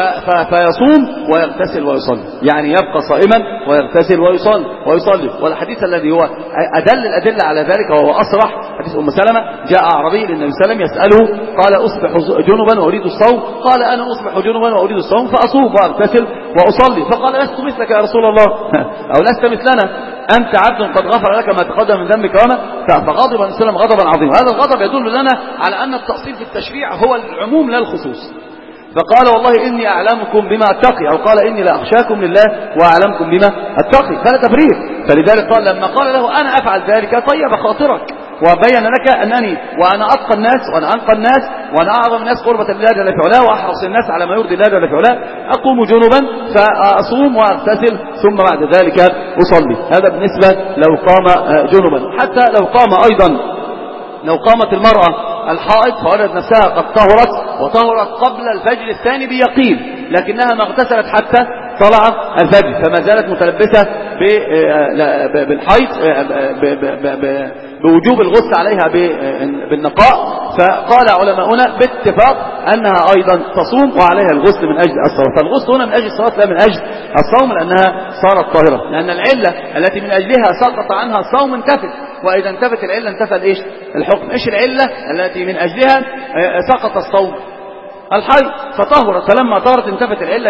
فيصوم ويغتسل ويصلي، يعني يبقى صائما ويغتسل ويصلي. والحديث الذي هو أدل الأدلة على ذلك وهو أصرح حديث أم سلمة: جاء أعرابي للنبي صلى الله عليه وسلم يسأله قال: أصبح جنبا وأريد الصوم، قال: أنا أصبح جنبا وأريد الصوم فأصوم وأغتسل وأصلي. فقال: لست مثلك يا رسول الله، أو لست مثلنا، أنت عبد قد غفر لك ما تقدم من ذنبك وما. فغضب النبي صلى الله عليه وسلم غضبا عظيما. هذا الغضب يدل لنا على أن التأصيل في التشريع هو العموم لا الخصوص. فقال: والله إني أعلمكم بما أتقي، أو قال: إني لا أخشاكم لله وأعلمكم بما أتقي، فلا تفريق. فلذلك قال لما قال له: أنا أفعل ذلك طيب خاطرك، وبين لك أنني وأنا أتقى الناس وأنا أنقى الناس وأنا أعظم الناس قربة لله جل في علاه وأحرص الناس على ما يرضي الله جل في علاه، أقوم جنبا فأصوم وأغتسل ثم بعد ذلك أصلي. هذا بالنسبة لو قام جنبا. حتى لو قامت المرأة الحائض فوجدت نفسها قد طهرت وطهرت قبل الفجر الثاني بيقين، لكنها ما اغتسلت حتى طلع الفجر، فما زالت متلبسة بالحيض بوجوب الغسل عليها بالنقاء. فقال علماؤنا باتفاق أنها أيضا تصوم وعليها الغسل من أجل الصلاة. فالغسل هنا من أجل الصلاة لا من أجل الصوم، لأنها صارت طاهرة، لأن العلة التي من أجلها سقط عنها الصوم انتفت، وإذا انتفت العلة انتفى إيش الحكم. إيش العلة التي من أجلها سقط الصوم؟ الحيض، فطهرت، فلما طهرت انتفت العلة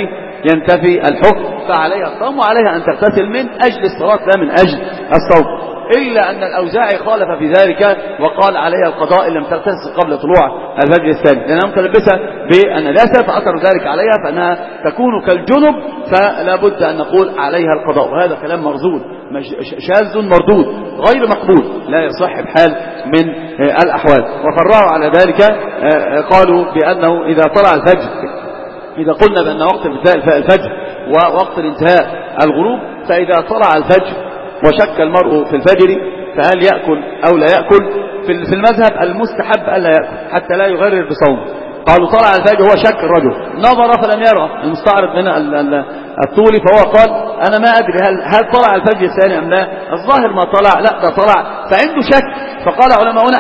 ينتفي الحكم، فعليها الصوم وعليها أن تغتسل من أجل الصلاة لا من أجل الصوم. إلا أن الأوزاعي خالف في ذلك وقال عليها القضاء إن لم تغتسل قبل طلوع الفجر الثاني، لأنها متلبسة بالنجاسة، فأثر ذلك عليها فأنها تكون كالجنب، فلا بد أن نقول عليها القضاء. وهذا كلام مرزول شاذ مردود غير مقبول، لا يصح بحال من الأحوال. وفرعوا على ذلك قالوا بأنه إذا طلع الفجر، إذا قلنا بأن وقت الفجر ووقت الانتهاء الغروب، فإذا طلع الفجر وشك المرء في الفجر فهل يأكل أو لا يأكل؟ في المذهب المستحب ألا يأكل حتى لا يغرر بصوم. قالوا طلع الفجر، هو شك الرجل، نظر فلم يرى، المستعرض من الطولي، فهو قال أنا ما أدري هل طلع الفجر الثاني أم لا، الظاهر ما طلع، لا ده طلع، فعنده شك. فقال علماؤنا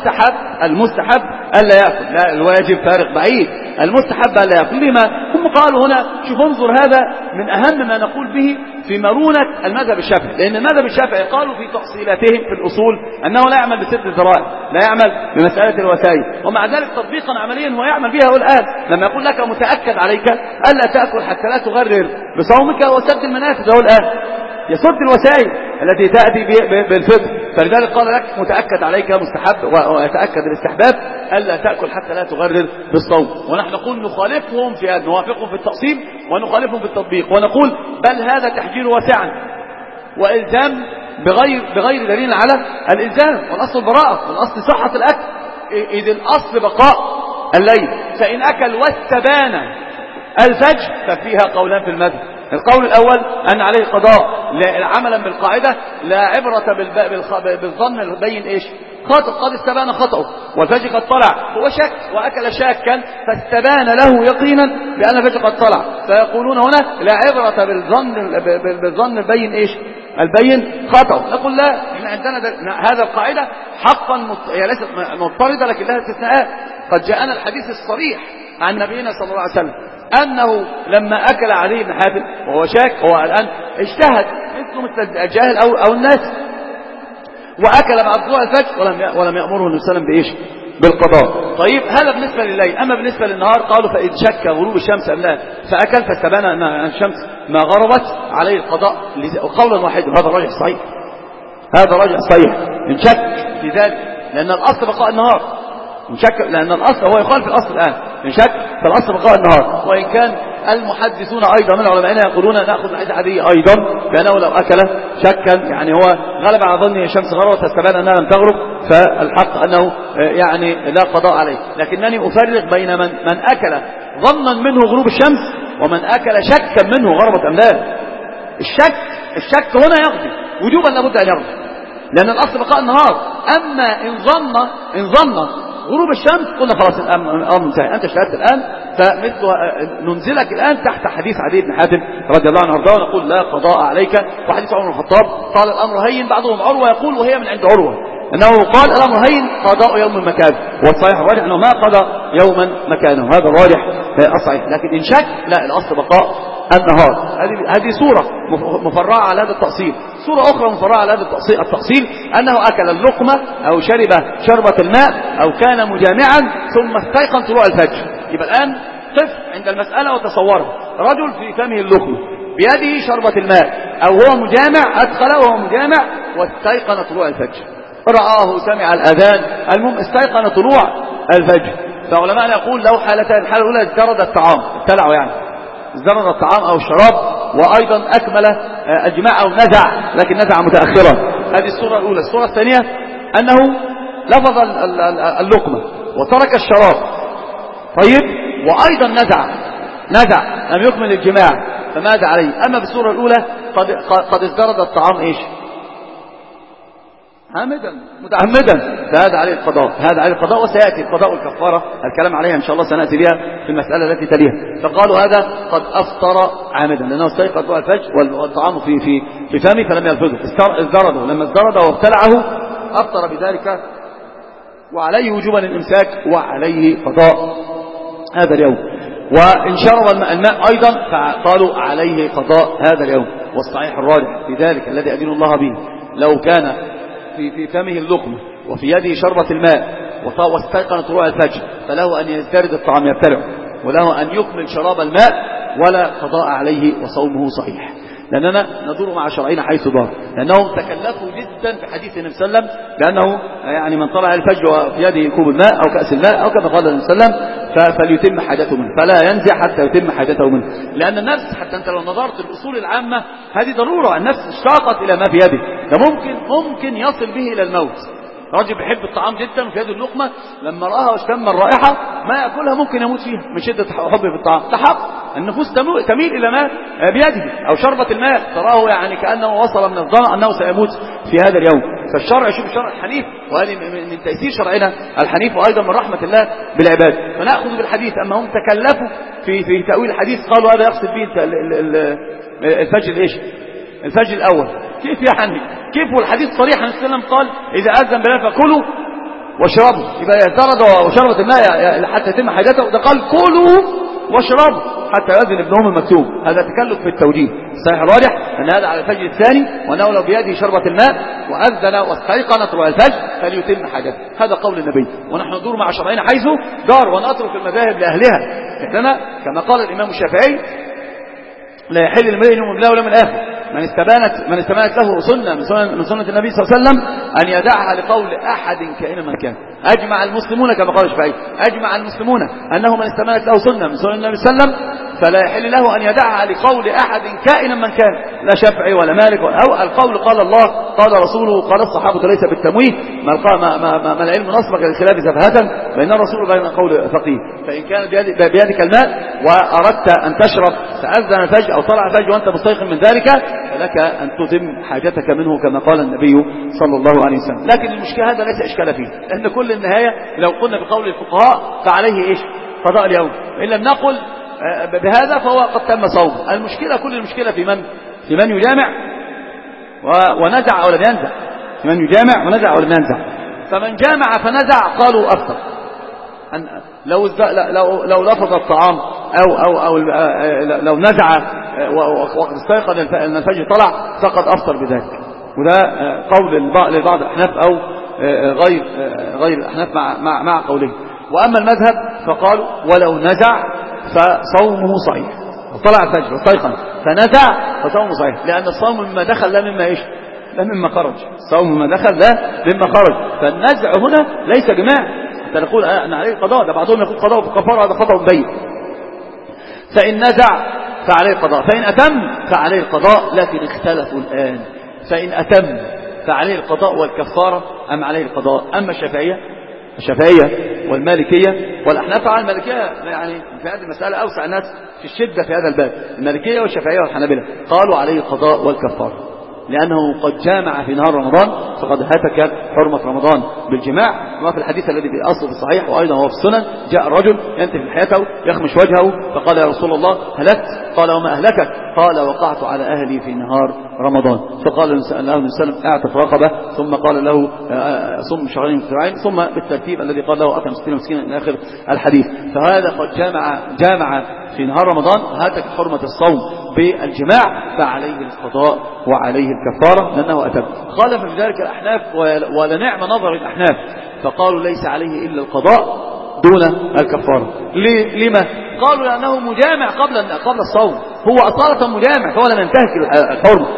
المستحب ألا يأكل، لا الواجب فارق بعيد، المستحب ألا يأكل. لما؟ هم قالوا هنا، شوف انظر، هذا من أهم ما نقول به في مرونة المذهب الشافعي، لأن المذهب الشافعي قالوا في تفصيلاتهم في الأصول أنه لا يعمل بست الذرائع، لا يعمل بمسألة الوسائل، ومع ذلك تطبيقا عمليا هو يعمل بها الآن، لما يقول لك متأكد عليك ألا تأكل حتى لا تغرر بصومك وسد المنافذ، هو الآن يسد الوسائل التي تأتي بالفطر. فلذلك قال لك متأكد عليك مستحب ويتأكد الاستحباب ألا تأكل حتى لا تغرر بالصوم. ونحن نقول نخالفهم في هذا، نوافقهم في التقسيم ونخالفهم في التطبيق، ونقول بل هذا تحجير واسعا وإلزام بغير دليل على الإلزام، والأصل البراءة، والأصل صحة الأكل، إذ الأصل بقاء الليل. فإن أكل واستبان الفجر ففيها قولان في المذهب. القول الأول أن عليه قضاء عملا بالقاعدة لا عبرة بالظن البين إيش خطأ، قد استبان خطأه والفجر قد طلع، هو شك وأكل شاكا فاستبان له يقينا بأن الفجر قد طلع، فيقولون هنا لا عبرة بالظن البين إيش البين خطأ. نقول لا، احنا عندنا هذا القاعدة حقا هي ليست مضطردة لكن لها استثناءات. قد جاءنا الحديث الصريح عن نبينا صلى الله عليه وسلم أنه لما أكل علي بن حاتم وهو شاك، هو الآن اجتهد مثل الجاهل أو الناس، وأكل بعد طلوع الفجر ولم يأمره النبي صلى الله عليه وسلم بإيش بالقضاء. طيب هذا بالنسبة لليل. أما بالنسبة للنهار قالوا فإذ شك غروب الشمس أم لا فأكل فاستبان أن الشمس ما غربت عليه القضاء قولا واحدا. هذا راجح صحيح، هذا راجح صحيح إن شك في ذلك، لأن الأصل بقاء النهار، إن شك لأن الأصل هو يخالف الأصل الآن، إن شك فالأصل بقاء النهار. وإن كان المحدثون أيضا من العلماء يقولون نأخذ الحديث عادية أيضا بأنه لو أكل شكا يعني هو غلب على ظنه الشمس غربت فاستبان أنها لم تغرب، فالحق أنه يعني لا قضاء عليه. لكنني أفرق بين من أكل ظنا منه غروب الشمس ومن أكل شكا منه غربت أم لا. الشك هنا يقضي وجوبا لابد أن يقضي، لأن الأصل بقاء النهار. أما إن ظن غروب الشمس قلنا خلاص الأمر منتهي، أنت اشتهدت الآن، فمثل ننزلك الآن تحت حديث عدي بن حاتم رضي الله عنه وارضاه ونقول لا قضاء عليك. وحديث عمر بن الخطاب قال الأمر هين، بعضهم عروة يقول وهي من عند عروة أنه قال الأمر هين قضاء يوم مكانه، والصحيح الراجح أنه ما قضى يوما مكانه، هذا الراجح الصحيح. لكن إن شك لا، الأصل بقاء النهار. هذه صورة مفرعة على هذا التأصيل. صورة أخرى مفرعة على هذا التأصيل أنه أكل اللقمة أو شرب شربة الماء أو كان مجامعا ثم استيقن طلوع الفجر. يبقى الآن قف عند المسألة وتصورها، رجل في فمه اللقمة بيده شربة الماء أو هو مجامع، أدخل وهو مجامع واستيقن طلوع الفجر، رآه سمع الأذان، المهم استيقن طلوع الفجر. فعلماء يقول له حالتان، الحالة الأولى ازدرد الطعام، ابتلعوا يعني ازدرد الطعام أو الشراب، وأيضا أكمل الجماع أو نزع، لكن نزع متأخرا. هذه الصورة الأولى. الصورة الثانية أنه لفظ اللقمة وترك الشراب، طيب، وأيضا نزع لم يكمل الجماع، فماذا عليه؟ أما بالصورة الأولى قد ازدرد الطعام إيش؟ متعمدا، فهذا عليه القضاء، وسيأتي القضاء والكفارة الكلام عليها إن شاء الله، سنأتي بها في المسألة التي تليها. فقالوا هذا قد أفطر عامدا لأنه استيقظ وقت الفجر والطعام في فمه فلم يلفظه، ازدرده، لما ازدرده وابتلعه أفطر بذلك، وعليه وجوبا الإمساك وعليه قضاء هذا اليوم. وإن شرب الماء أيضا فقالوا عليه قضاء هذا اليوم. والصحيح الراجح في ذلك الذي أدين الله به، لو كان في فمه اللقمة وفي يده شربة الماء واستيقن طلوع الفجر فله أن يزدرد الطعام يبتلعه، وله أن يكمل شراب الماء ولا قضاء عليه وصومه صحيح، لأننا ندور مع شرعين حيث دار، لأنهم تكلفوا جدا في حديث النبي صلى الله عليه وسلم، لأنه يعني من طلع الفجر وفي يده كوب الماء أو كأس الماء أو كما قال النبي صلى الله عليه وسلم فليتم حاجته منه، فلا ينزع حتى يتم حاجته منه، لأن النفس حتى أنت لو نظرت الأصول العامة هذه ضرورة، النفس اشتاقت إلى ما في يده، ده ممكن يصل به إلى الموت. راجل بيحب الطعام جدا وفي يده اللقمة، لما رآها واشتم الرائحة ما يأكلها ممكن يموت فيها من شدة حبه في الطعام، ده حق، النفوس تميل إلى ما بيده، أو شربة الماء تراه يعني كأنه وصل من الظن أنه سيموت في هذا اليوم. فالشرع، شوف الشرع الحنيف، وهذه من تيسير شرعنا الحنيف، وأيضا من رحمة الله بالعباد، فنأخذ بالحديث. أما هم تكلفوا في تأويل الحديث، قالوا هذا يقصد به الفجر إيش؟ الفجر الأول. كيف يا حني؟ كيف؟ والحديث صريح عن السلام قال إذا أذن بلال فكلوا واشربوا، يبقى يزدرد وشربت الماء حتى يتم حاجته، ده قال كلوا واشربوا حتى يأذن ابنهم المكتوب. هذا تكلف في التوجيه. صحيح الراجح أن هذا على الفجر الثاني، وأنه لو بيده شربة الماء وأذن واستيقن طلوع الفجر فليتم حاجته، هذا قول النبي. ونحن ندور مع شرعين حيث دار، ونترك المذاهب لأهلها، لأننا كما قال الإمام الشافعي لا يحل لامرئ يؤمن بالله واليوم الآخر من استبانت له سنة من سنة النبي صلى الله عليه وسلم أن يدعها لقول أحد كائنا من كان. أجمع المسلمون كما قال الشافعي، أجمع المسلمون أنه من استبانت له سنة من سنة النبي صلى الله عليه وسلم فلا يحل له أن يدعها لقول أحد كائنا من كان، لا شافعي ولا مالك، أو القول قال الله قال رسوله قال الصحابة ليس بالتمويه، ما العلم نصبك للخلاف سفهة، بين الرسول بين قول فقيه. فإن كان بيدك الماء وأردت أن تشرب فأذن الفجر أو طلع الفجر وأنت مستيقن من ذلك فلك أن تتم حاجتك منه كما قال النبي صلى الله عليه وسلم. لكن المشكلة هذا ليس إشكال فيه، لأن كل النهاية لو قلنا بقول الفقهاء فعليه إيش؟ قضاء اليوم. إن لم نقل بهذا فهو قد تم صوم. المشكلة كل المشكلة في من يجامع ونزع أو لم ينزع، في من يجامع ونزع أو لم ينزع. فمن جامع فنزع قالوا أفضل، لو لفظ الطعام أو لو نزع وقد استيقن أن الفجر طلع فقد أفطر بذلك. وده قول لبعض الأحناف أو غير الأحناف مع قوله. وأما المذهب فقالوا ولو نزع فصومه صحيح، وطلع الفجر واستيقن فنزع فصومه صحيح، لأن الصوم مما دخل لا مما إيش؟ لا مما خرج. الصوم مما دخل لا مما خرج. فالنزع هنا ليس جماع حتى نقول أن عليه قضاء، ده بعضهم يقول قضاء في الكفارة، هذا خطأ بين. فإن نزع فعليه القضاء، فإن أتم فعليه القضاء، لكن اختلفوا الآن، فإن أتم فعليه القضاء والكفارة أم عليه القضاء. أما الشافعية والمالكية والأحناف، على المالكية يعني في هذه المسألة أوسع الناس في الشدة في هذا الباب، المالكية والشافعية والحنابلة قالوا عليه القضاء والكفارة، لأنه قد جامع في نهار رمضان فقد هتك حرمة رمضان بالجماع. وفي الحديث الذي في أصله في الصحيح وأيضا هو في السنن، جاء الرجل ينتف لحيته يخمش وجهه فقال يا رسول الله هلكت؟ قال وما أهلكك؟ قال وقعت على أهلي في نهار رمضان. فقال له النبي صلى الله عليه وسلم اعتق رقبة، ثم قال له صم شهرين متتابعين، ثم بالترتيب الذي قال له أطعم 60 مسكينا إلى آخر الحديث. فهذا قد جامع في نهار رمضان هاتك حرمة الصوم بالجماع، فعليه القضاء وعليه الكفارة لأنه أتم. خالف في ذلك الأحناف ولنعم نظر الأحناف، فقالوا ليس عليه إلا القضاء دون الكفارة. لما؟ قالوا لأنه مجامع قبل الصوم، هو أصالة مجامع فهو لم ينتهك الحرمة،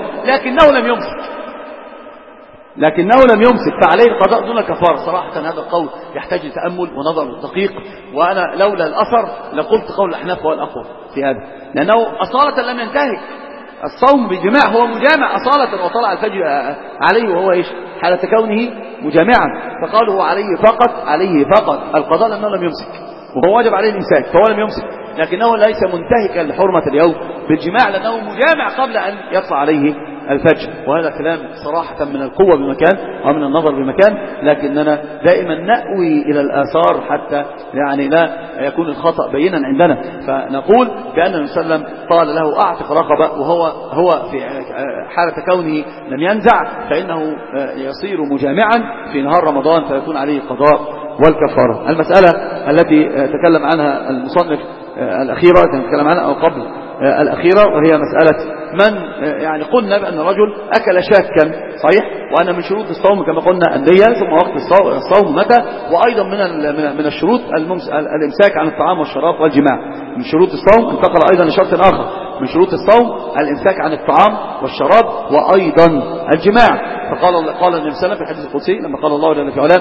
لكنه لم يمسك فعليه القضاء دون الكفارة. صراحة هذا القول يحتاج لتأمل ونظر دقيق، وأنا لولا الأثر لقلت قول الأحناف هو الأقوى في هذا، لأنه أصالة لم ينتهك الصوم بجماع هو مجامع أصالة، وطلع الفجر عليه وهو إيش؟ حالة كونه مجامعا، فقالوا هو عليه فقط القضاء لأنه لم يمسك، وهو واجب عليه الإمساك فهو لم يمسك، لكنه ليس منتهكا لحرمة اليوم بالجماع لأنه مجامع قبل أن يطلع عليه الفجر. وهذا كلام صراحة من القوة بمكان ومن النظر بمكان، لكننا دائما نأوي إلى الآثار حتى يعني لا يكون الخطأ بينا عندنا. فنقول بأن النبي صلى الله عليه وسلم قال له أعتق رقبة وهو في حالة كونه لم ينزع، فإنه يصير مجامعا في نهار رمضان فيكون عليه قضاء والكفارة. المسألة التي تكلم عنها المصنف الأخيرة نتكلم عنها أو قبل الأخيرة، وهي مسألة من يعني قلنا بأن الرجل أكل شاكا صحيح، وأن من شروط الصوم كما قلنا النية، ثم وقت الصوم متى، وأيضا من الشروط الإمساك عن الطعام والشراب والجماع. من شروط الصوم انتقل أيضا لشرط آخر من شروط الصوم الإمساك عن الطعام والشراب وأيضا الجماع. فقال النبي صلى الله عليه وسلم في الحديث القدسي لما قال الله جل في علاه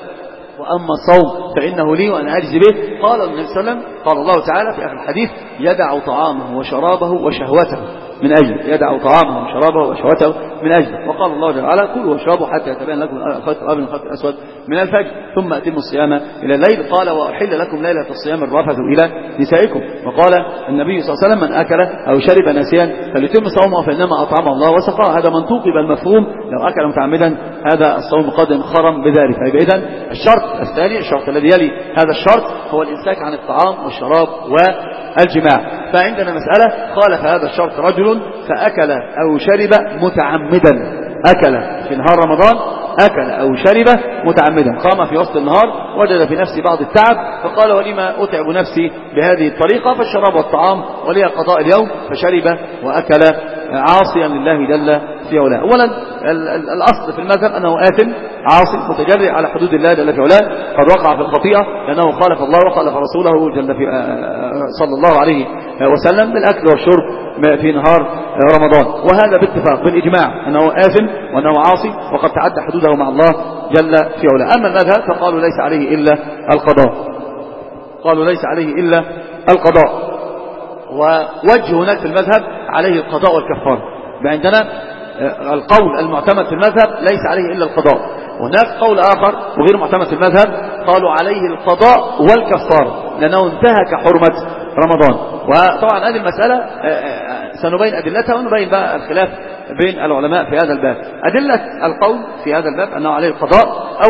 وأما الصوم فإنه لي وأنا أجزي به، قال النبي صلى الله عليه وسلم قال الله تعالى في آخر الحديث يدع طعامه وشرابه وشهوته من أجل، يدع طعامه وشرابه وشهوته من أجل. وقال الله جل وعلا كلوا واشربوا حتى يتبين لكم الخيط الأبيض من الخيط الأسود من الفجر ثم أتموا الصيام إلى الليل. قال وأحل لكم ليلة الصيام الرفث إلى نسائكم. وقال النبي صلى الله عليه وسلم من أكل أو شرب ناسيا فليتم صومه فإنما أطعمه الله وسقاه. هذا منطوق بالمفهوم، لو أكل متعمدا هذا الصوم قد انخرم بذلك. إذن الشرط الثاني، الشرط الذي يلي هذا الشرط هو الإمساك عن الطعام والشراب والجماع. فعندنا مسألة خالف هذا الشرط رجل فأكل أو شرب متعمدا، أكل في نهار رمضان أكل أو شرب متعمدا، قام في وسط النهار وجد في نفسه بعض التعب فقال ولما أتعب نفسي بهذه الطريقة، فالشراب والطعام ولي قضاء اليوم، فشرب وأكل عاصيا لله جل في علاه. أولا الأصل في المذهب أنه آثم عاصي متجرئ على حدود الله جل في علاه، قد وقع في الخطيئة لأنه خالف الله وخالف رسوله جل في صلى الله عليه وسلم بالأكل والشرب في نهار رمضان، وهذا باتفاق بالإجماع أنه آثم وأنه عاصي وقد تعدى حدوده مع الله جل في علاه. أما المذهب فقالوا ليس عليه إلا القضاء، قالوا ليس عليه إلا القضاء. ووجه هناك في المذهب عليه القضاء والكفارة. عندنا القول المعتمد في المذهب ليس عليه إلا القضاء، وهناك قول آخر وغير معتمد في المذهب قالوا عليه القضاء والكفارة لأنه انتهك حرمة رمضان. وطبعا هذه المسألة سنبين أدلتها ونبين بقى الخلاف بين العلماء في هذا الباب. أدلة القول في هذا الباب أنه عليه القضاء.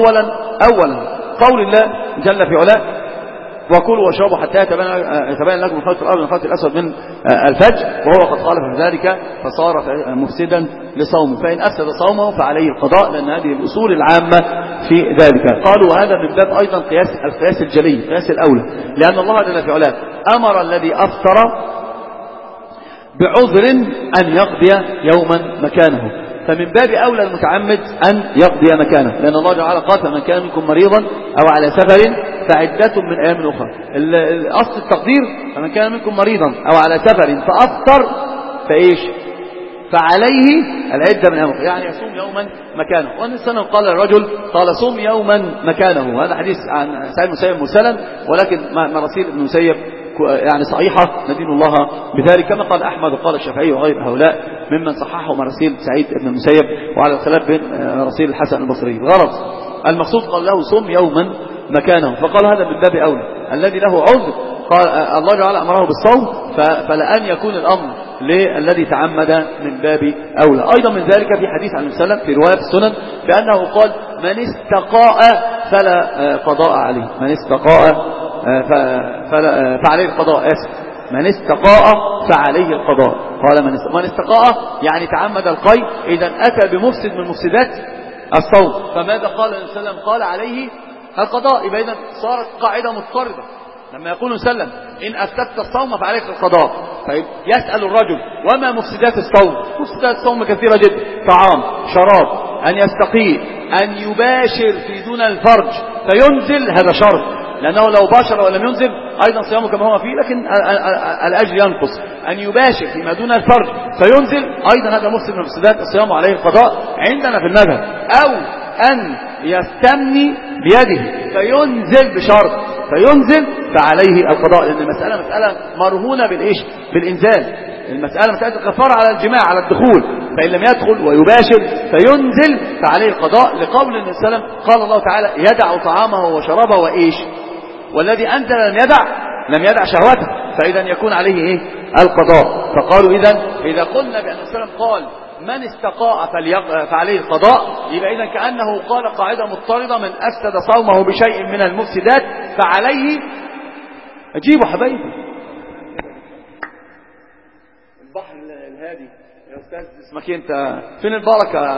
أولا قول الله جل في علاه وكلوا واشربوا حتى يتبين لكم الخيط الأبيض من الخيط الأسود من الفجر، وهو قد خالف في ذلك فصار مفسدا لصومه، فإن أفسد صومه فعليه القضاء، لأن هذه الأصول العامة في ذلك. قالوا وهذا من باب أيضا القياس الجلي، قياس الأولى، لأن الله جل في علاه أمر الذي أفطر بعذر أن يقضي يوما مكانه، فمن باب أولى المتعمد أن يقضي مكانه، لأن الله تعالى قال فمن كان منكم مريضا أو على سفر فعدة من أيام أخرى. أصل التقدير فمن كان منكم مريضا أو على سفر فأفطر فإيش فعليه العدة من أيام أخرى، يعني يصوم يوما مكانه. وأن السنة قال الرجل قال صوم يوما مكانه، هذا حديث عن سعيد المسيب مرسلا، ولكن مراسيل ابن المسيب يعني صحيحة ندين الله بذلك، كما قال أحمد وقال الشافعي وغير هؤلاء ممن صححوا مراسيل سعيد بن المسيب، وعلى الخلاف بين مراسيل الحسن البصري. الغرض المقصود قال له صوم يوما مكانه، فقال هذا من باب أولى. الذي له عذر قال الله تعالى أمره بالصوم، فلأن يكون الأمر للذي تعمد من باب أولى. أيضا من ذلك في حديث عن النبي صلى الله عليه وسلم في رواية السنن بأنه قال من استقاء فلا قضاء عليه، من استقاء فعليه القضاء، من استقاء فعليه القضاء. قال من استقاء يعني تعمد القي، إذا أتى بمفسد من مفسدات الصوم، فماذا قال النبي صلى الله عليه وسلم؟ قال عليه القضاء. يبقى إذا صارت قاعدة مضطردة لما يقول النبي صلى الله عليه وسلم إن أفسدت الصوم فعليك القضاء. طيب يسأل الرجل وما مفسدات الصوم؟ مفسدات الصوم كثيرة جدا، طعام، شراب، أن يستقي، أن يباشر في دون الفرج فينزل، هذا شرط، لأنه لو باشر ولم ينزل أيضا صيامه كما هو فيه، لكن الأجر ينقص. أن يباشر فيما دون الفرج فينزل أيضا هذا مفسد من مفسدات الصيام عليه القضاء عندنا في المذهب. أو أن يستمني بيده فينزل بشرط، فينزل فعليه القضاء، لأن المسألة مسألة مرهونة بالإيش؟ بالإنزال. المسألة مسألة الكفارة على الجماع على الدخول، فإن لم يدخل ويباشر فينزل فعليه القضاء، لقول النبي صلى الله عليه وسلم قال الله تعالى يدع طعامه وشرابه وإيش، والذي أنزل لم يدع شهوته، فإذا يكون عليه إيه القضاء. فقالوا إذا قلنا بأن السلام قال من استقاء فعليه القضاء، يبقى إذا كأنه قال قاعدة مضطردة: من أفسد صومه بشيء من المفسدات فعليه. أجيبوا حبايبي البحر الهادي يا أستاذ اسمك أنت فين البركة؟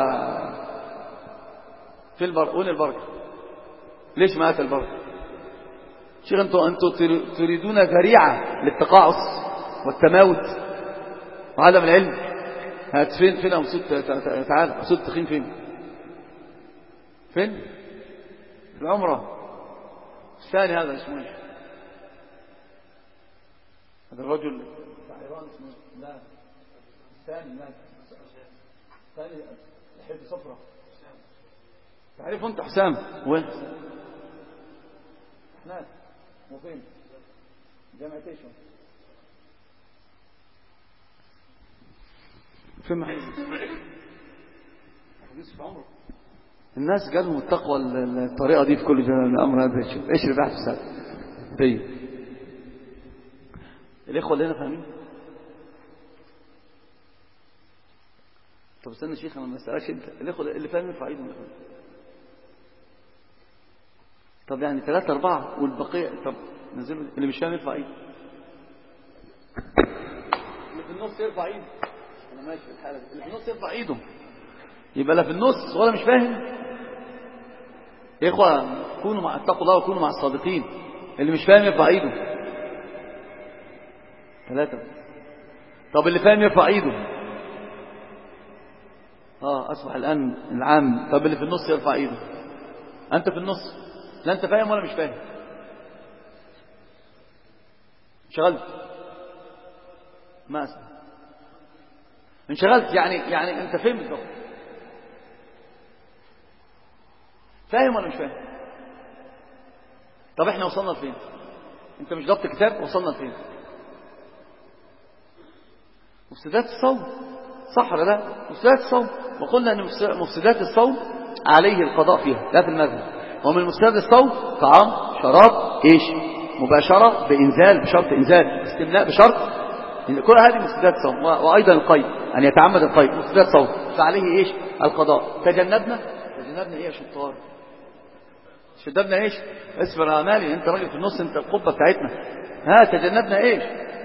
فين البركة؟ وين البركة؟ ليش مات البركة؟ شيخ أنتوا تريدون ذريعة للتقاعس والتماوت وعدم العلم. هات فين أو تعال أسود تخين فين العمرة الثاني هذا اسمه ايش؟ هذا الرجل ايران اسمه لا الثاني مات الثاني لحيته صفرة تعرفه انت حسام وين؟ هناك وفين؟ جامعة ايش؟ فين محمد يوسف عمره؟ الناس قالهم التقوى الطريقة دي في كل الأمر هذا. ايش ربحت السابق؟ طيب الإخوة اللي هنا فاهمين؟ طب استنى شيخ أنا ما أسألكش أنت، الإخوة اللي فاهمين يرفع ايدهم. طب يعني 3 4 والبقية طب نزلوا، اللي مش فاهم يرفع ايده، اللي في النص يرفع ايده. أنا ماشي في الحالة دي، اللي في النص يرفع ايده. يبقى لا في النص ولا مش فاهم. يا إخوة كونوا مع اتقوا الله وكونوا مع الصادقين. اللي مش فاهم يرفع ايده. 3. طب اللي فاهم يرفع ايده. أصبح الآن العام. طب اللي في النص يرفع ايده. أنت في النص لا أنت فاهم ولا مش فاهم. انشغلت ما أسمع. انشغلت يعني أنت فين بالضبط؟ فاهم ولا مش فاهم؟ طب احنا وصلنا لفين؟ انت مش ضبط كتاب؟ وصلنا لفين؟ مفسدات الصوم صح ولا لا؟ مفسدات الصوم، وقلنا ان مفسدات الصوم عليه القضاء فيها لا في المذهب. ومن مفسدات الصوم طعام شراب ايش؟ مباشرة بإنزال بشرط إنزال، استملاء بشرط، كل هذه مفسدات الصوم. وأيضا القيد أن يتعمد القيد مفسدات الصوم فعليه ايش؟ القضاء. تجنبنا ايه يا شطار؟ تجنبنا ايش؟ اصبر يا مالي انت راجل في النص، انت القبة بتاعتنا. تجنبنا ايش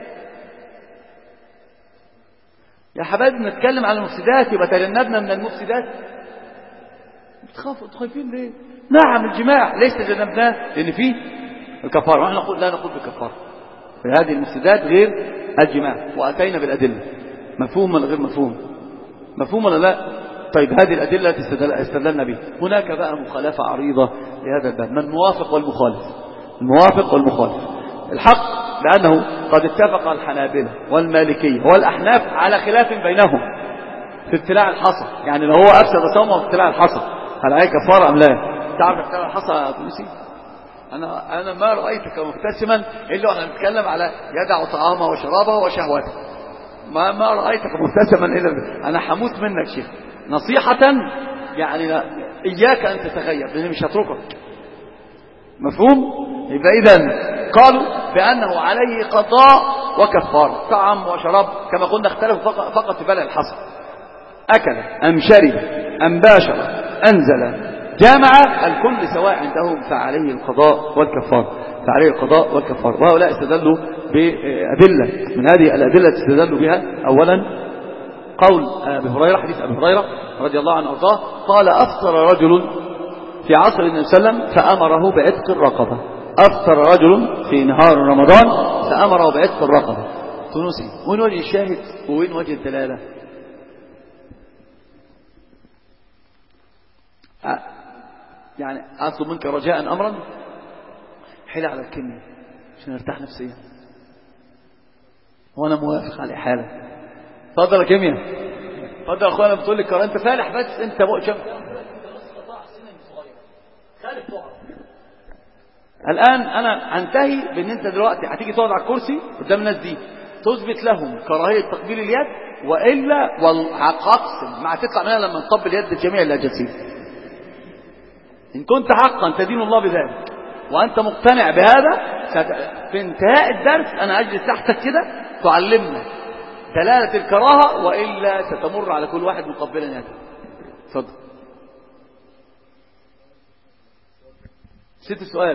يا حبايبي؟ نتكلم عن المفسدات يبقى تجنبنا من المفسدات. بتخافوا خايفين ليه؟ نعم الجماع ليس تجنبناه لان فيه الكفاره، ونحن نقول لا نقول بالكفاره في هذه المفسدات غير الجماع، واتينا بالادله مفهوم ولا غير مفهوم؟ مفهوم ولا لا؟ طيب هذه الأدلة استدلنا بها. هناك بقى مخالفة عريضة لهذا الباب، من الموافق والمخالف. الموافق والمخالف الحق لأنه قد اتفق الحنابلة والمالكية والأحناف على خلاف بينهم في ابتلاع الحصى. يعني لو هو أفسد صومه في ابتلاع الحصى هل عليه كفارة أم لا؟ تعرف ابتلاع الحصى يا تونسي؟ أنا ما رأيتك مبتسما إلا وأنا نتكلم على يدع طعامه وشرابه وشهوته. ما رأيتك مبتسما إلا أنا حموت منك شيخ نصيحة، يعني إياك أن تتغير لأنه مش هتركك. مفهوم؟ يبقى إذن قالوا بأنه عليه قضاء وكفار طعام وشراب كما قلنا. اختلفوا فقط في بلع الحصى، أكل أم شرب أم باشر أنزل جامع الكل سواء عندهم فعليه القضاء والكفار. فعليه القضاء والكفار. وهؤلاء استدلوا بأدلة من هذه الأدلة استدلوا بها. أولا قول أبي هريرة، حديث أبي هريرة رضي الله عنه وارضاه قال أفطر رجل في عصر النبي صلى الله عليه وسلم فأمره بعتق الرقبة. أفطر رجل في نهار رمضان فأمره بعتق الرقبة. تونسي وين وجه الشاهد وين وجه الدلالة؟ يعني أطلب منك رجاء أمرا حل على الكلمة عشان ارتاح نفسيا وأنا موافق على حالة. تفضل يا كيمياء، تفضل يا أخوانا. بتقول لك أنت فالح بس أنت شوف الآن أنا هنتهي بأن أنت دلوقتي هتيجي تقعد على الكرسي قدام الناس دي تثبت لهم كراهية تقبيل اليد، وإلا والعقاقسم مع تطلع منها لما نقبل يد جميع الأجاسين. إن كنت حقا تدين الله بذلك وأنت مقتنع بهذا، في انتهاء الدرس أنا أجلس تحتك كده تعلمنا دلالة الكراهة، وإلا ستمر على كل واحد مقبلا يده. اتفضل. 6 سؤال.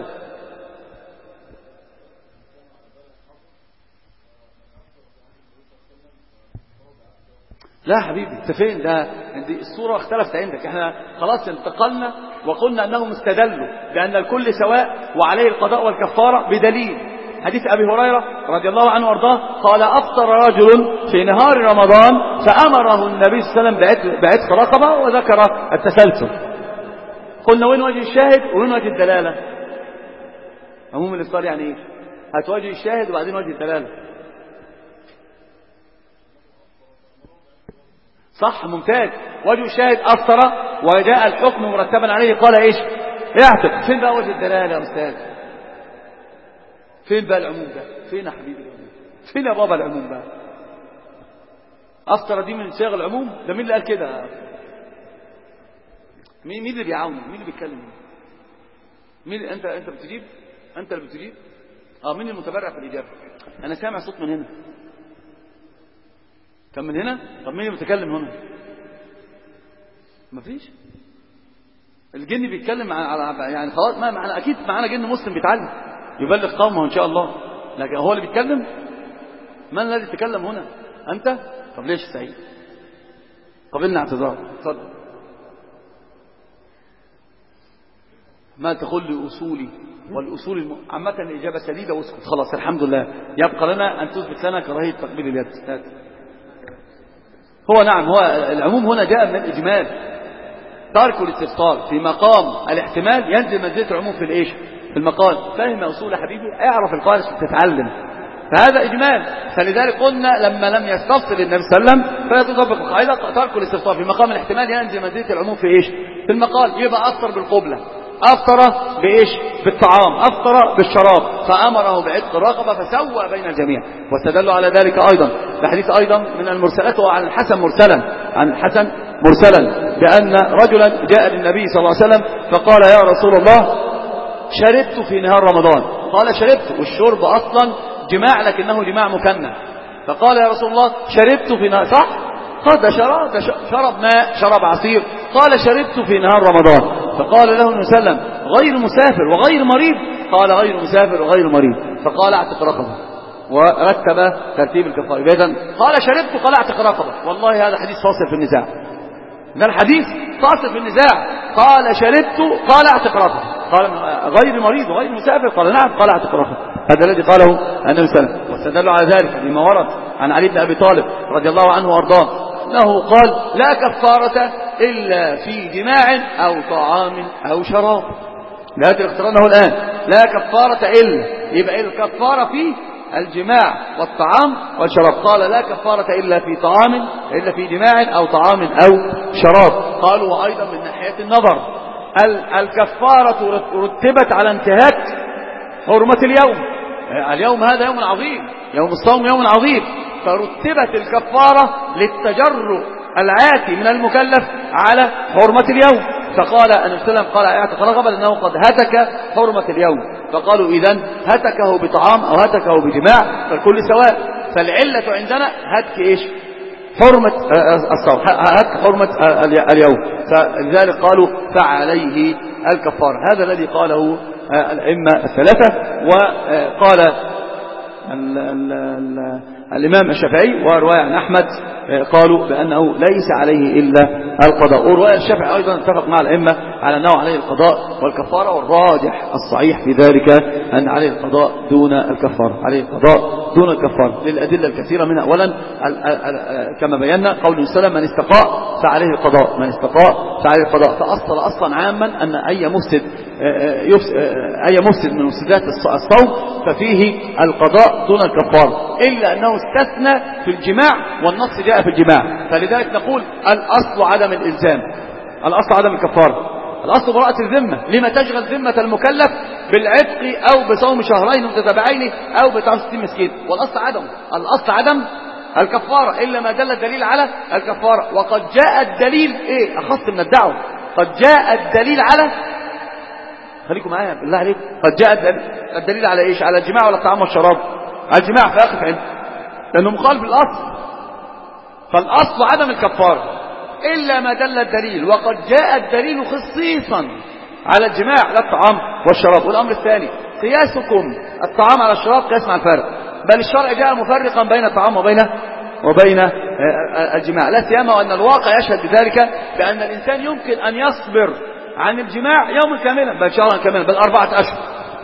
لا حبيبي انت فين؟ ده الصورة اختلفت عندك. احنا خلاص انتقلنا وقلنا انهم استدلوا بان الكل سواء وعليه القضاء والكفارة بدليل حديث ابي هريرة رضي الله عنه وارضاه قال افطر رجل في نهار رمضان فامره النبي صلى الله عليه وسلم بعتق رقبة وذكر التسلسل. قلنا وين وجه الشاهد وين وجه الدلالة؟ عموم الافطار يعني ايه؟ هتواجه الشاهد وبعدين وجه الدلالة. صح ممتاز. وجه الشاهد أفطر وجاء الحكم مرتبا عليه قال ايش؟ اعتق. فين بقى وجه الدلالة يا أستاذ؟ فين بقى العموم ده؟ فين يا حبيبي العموم؟ فين يا بابا العموم بقى؟ أفطر دي من صيغ العموم؟ ده مين اللي قال كده؟ مين اللي بيعاون؟ مين اللي بيتكلم؟ مين؟ انت بتجيب؟ انت اللي بتجيب؟ مين المتبرع في الإجابة؟ أنا سامع صوت من هنا. كم من هنا؟ طب مين اللي بيتكلم هنا؟ مفيش. الجن بيتكلم على يعني خلاص، ما معنا اكيد معانا جن مسلم بيتعلم يبلغ قومه ان شاء الله، لكن هو اللي بيتكلم. من الذي يتكلم هنا؟ انت؟ طب ليش سعيد؟ قبلنا اعتذار. اتفضل. ما تقول لأصولي والأصول عامة الإجابة سديدة واسكت خلاص الحمد لله. يبقى لنا أن تثبت لنا كراهية تقبيل اليد. هو نعم، هو العموم هنا جاء من الإجمال. تارك الاستفصال في مقام الاحتمال ينزل منزلة العموم في الإيش؟ في المقال. فهم أصول يا حبيبي، اعرف القواعد تتعلم. فهذا إجمال. فلذلك قلنا لما لم يستفصل النبي صلى الله عليه وسلم فيتطبق القاعدة تارك الاستفصال في مقام الاحتمال ينزل منزلة العموم في إيش؟ في المقال. يبقى أفطر بالقبلة، أفطر بإيش؟ بالطعام، أفطر بالشراب، فأمره بعتق الرقبة فسوى بين الجميع. واستدلوا على ذلك أيضا بحديث أيضا من المرسلات وعن الحسن مرسلا بأن رجلا جاء للنبي صلى الله عليه وسلم فقال يا رسول الله شربت في نهار رمضان. قال شربت، والشرب أصلا جماع لكنه جماع مكنى. فقال يا رسول الله شربت في نهار، صح؟ قال ده شرب ماء، شرب عصير. قال شربت في نهار رمضان. فقال له النبي صلى الله عليه وسلم غير مسافر وغير مريض؟ قال غير مسافر وغير مريض. فقال اعتق رقبه، ورتب ترتيب الكفاره. إذن قال شربت قال اعتق رقبه. والله هذا حديث فاصل في النزاع، ده الحديث فاصل في النزاع. قال شربت قال اعتق رقبه، قال غير مريض وغير مسافر؟ قال نعم قال اعتق رقبه. هذا الذي قاله النبي صلى الله عليه وسلم. واستدلوا على ذلك بما ورد عن علي بن ابي طالب رضي الله عنه وارضاه انه قال لا كفاره الا في جماع او طعام او شراب. لهذا الاقترانه الان لا كفاره الا، يبقى الكفاره في الجماع والطعام والشراب. قال لا كفاره الا في طعام، الا في جماع او طعام او شراب. قالوا وايضا من ناحيه النظر الكفاره رتبت على انتهاك حرمه اليوم. اليوم هذا يوم عظيم، يوم الصوم يوم عظيم، فرتبت الكفارة للتجرؤ العاتي من المكلف على حرمة اليوم. فقال النبي صلى الله عليه وسلم قال اعتق رقبة لأنه قد هتك حرمة اليوم. فقالوا إذن هتكه بطعام أو هتكه بجماع فالكل سواء. فالعلة عندنا هتك إيش؟ حرمة الصوم، هتك حرمة اليوم. فلذلك قالوا فعليه الكفارة. هذا الذي قاله الأئمة الثلاثة. وقال الإمام الشافعي ورواية عن أحمد قالوا بأنه ليس عليه إلا القضاء. ورواية الشافعي أيضا اتفق مع الأئمة على أنه عليه القضاء والكفارة، والراجح الصحيح في ذلك أن عليه القضاء دون الكفارة، عليه القضاء دون الكفارة للأدلة الكثيرة منها. أولا كما بينا قول السلام من استقاء فعليه القضاء، من استقاء فعليه القضاء. فأصل أصلا عاما أن أي مفسد من مفسدات الصوم ففيه القضاء دون الكفارة، إلا أنه استثنى في الجماع والنص جاء في الجماع. فلذلك نقول الأصل عدم الإلزام، الأصل عدم الكفارة، الأصل براءة الذمة. لما تشغل ذمة المكلف بالعتق أو بصوم شهرين متتابعين أو بإطعام 60 مسكين. والأصل عدم، الأصل عدم الكفارة إلا ما دل الدليل على الكفارة. وقد جاء الدليل إيه أخص من الدعوة، قد جاء الدليل على، خليكم معايا بالله عليك، قد جاء الدليل على إيش؟ على الجماع ولا الطعام والشراب؟ الجماع فيقف عنه لأنه مخالف للأصل، فالأصل عدم الكفارة إلا ما دل الدليل. وقد جاء الدليل خصيصا على الجماع لا الطعام والشراب. والأمر الثاني قياسكم الطعام على الشراب قياس مع الفارق، بل الشرع جاء مفرقا بين الطعام وبين الجماع، لا سيما وأن الواقع يشهد بذلك، بأن الإنسان يمكن أن يصبر عن الجماع يوما كاملا بل شهرا كاملا بل 4 أشهر.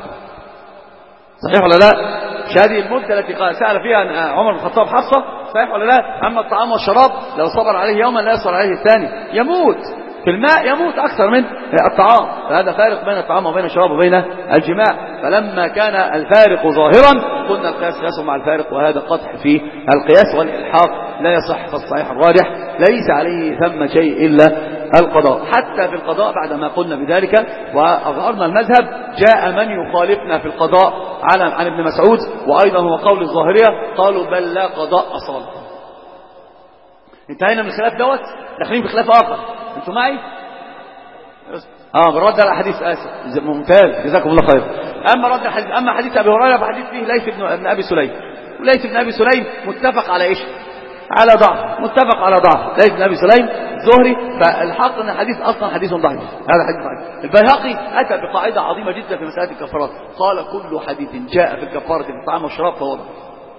صحيح ولا لا؟ هذه المدة التي سأل فيها عمر بن الخطاب حفصة، صحيح ولا لا؟ أما الطعام والشراب لو صبر عليه يوما لا يصبر عليه الثاني، يموت في الماء، يموت أكثر من الطعام. فهذا فارق بين الطعام وبين الشراب وبين الجماع. فلما كان الفارق ظاهرا قلنا القياس قياس مع الفارق، وهذا قدح في القياس والإلحاق لا يصح. فالصحيح الراجح ليس عليه ثم شيء إلا القضاء. حتى في القضاء بعدما قلنا بذلك وأظهرنا المذهب جاء من يخالفنا في القضاء عن ابن مسعود، وأيضا هو قول الظاهرية، قالوا بل لا قضاء أصلا. انتهينا من الخلاف دوت، داخلين في خلاف آخر. انتوا معي؟ بالرد على الحديث آسف، ممتاز جزاكم الله خير. أما رد الحديث، أما حديث أبي هريرة فحديث فيه ليث بن أبي سليم، وليث بن أبي سليم متفق على إيش؟ على ضعف، متفق على ضعف ليث بن أبي سليم زهري. فالحق أن الحديث أصلا حديث ضعيف، هذا حديث ضعيف. البيهقي أتى بقاعدة عظيمة جدا في مسألة الكفارات، قال كل حديث جاء في الكفارة في الطعام والشراب فهو ضعيف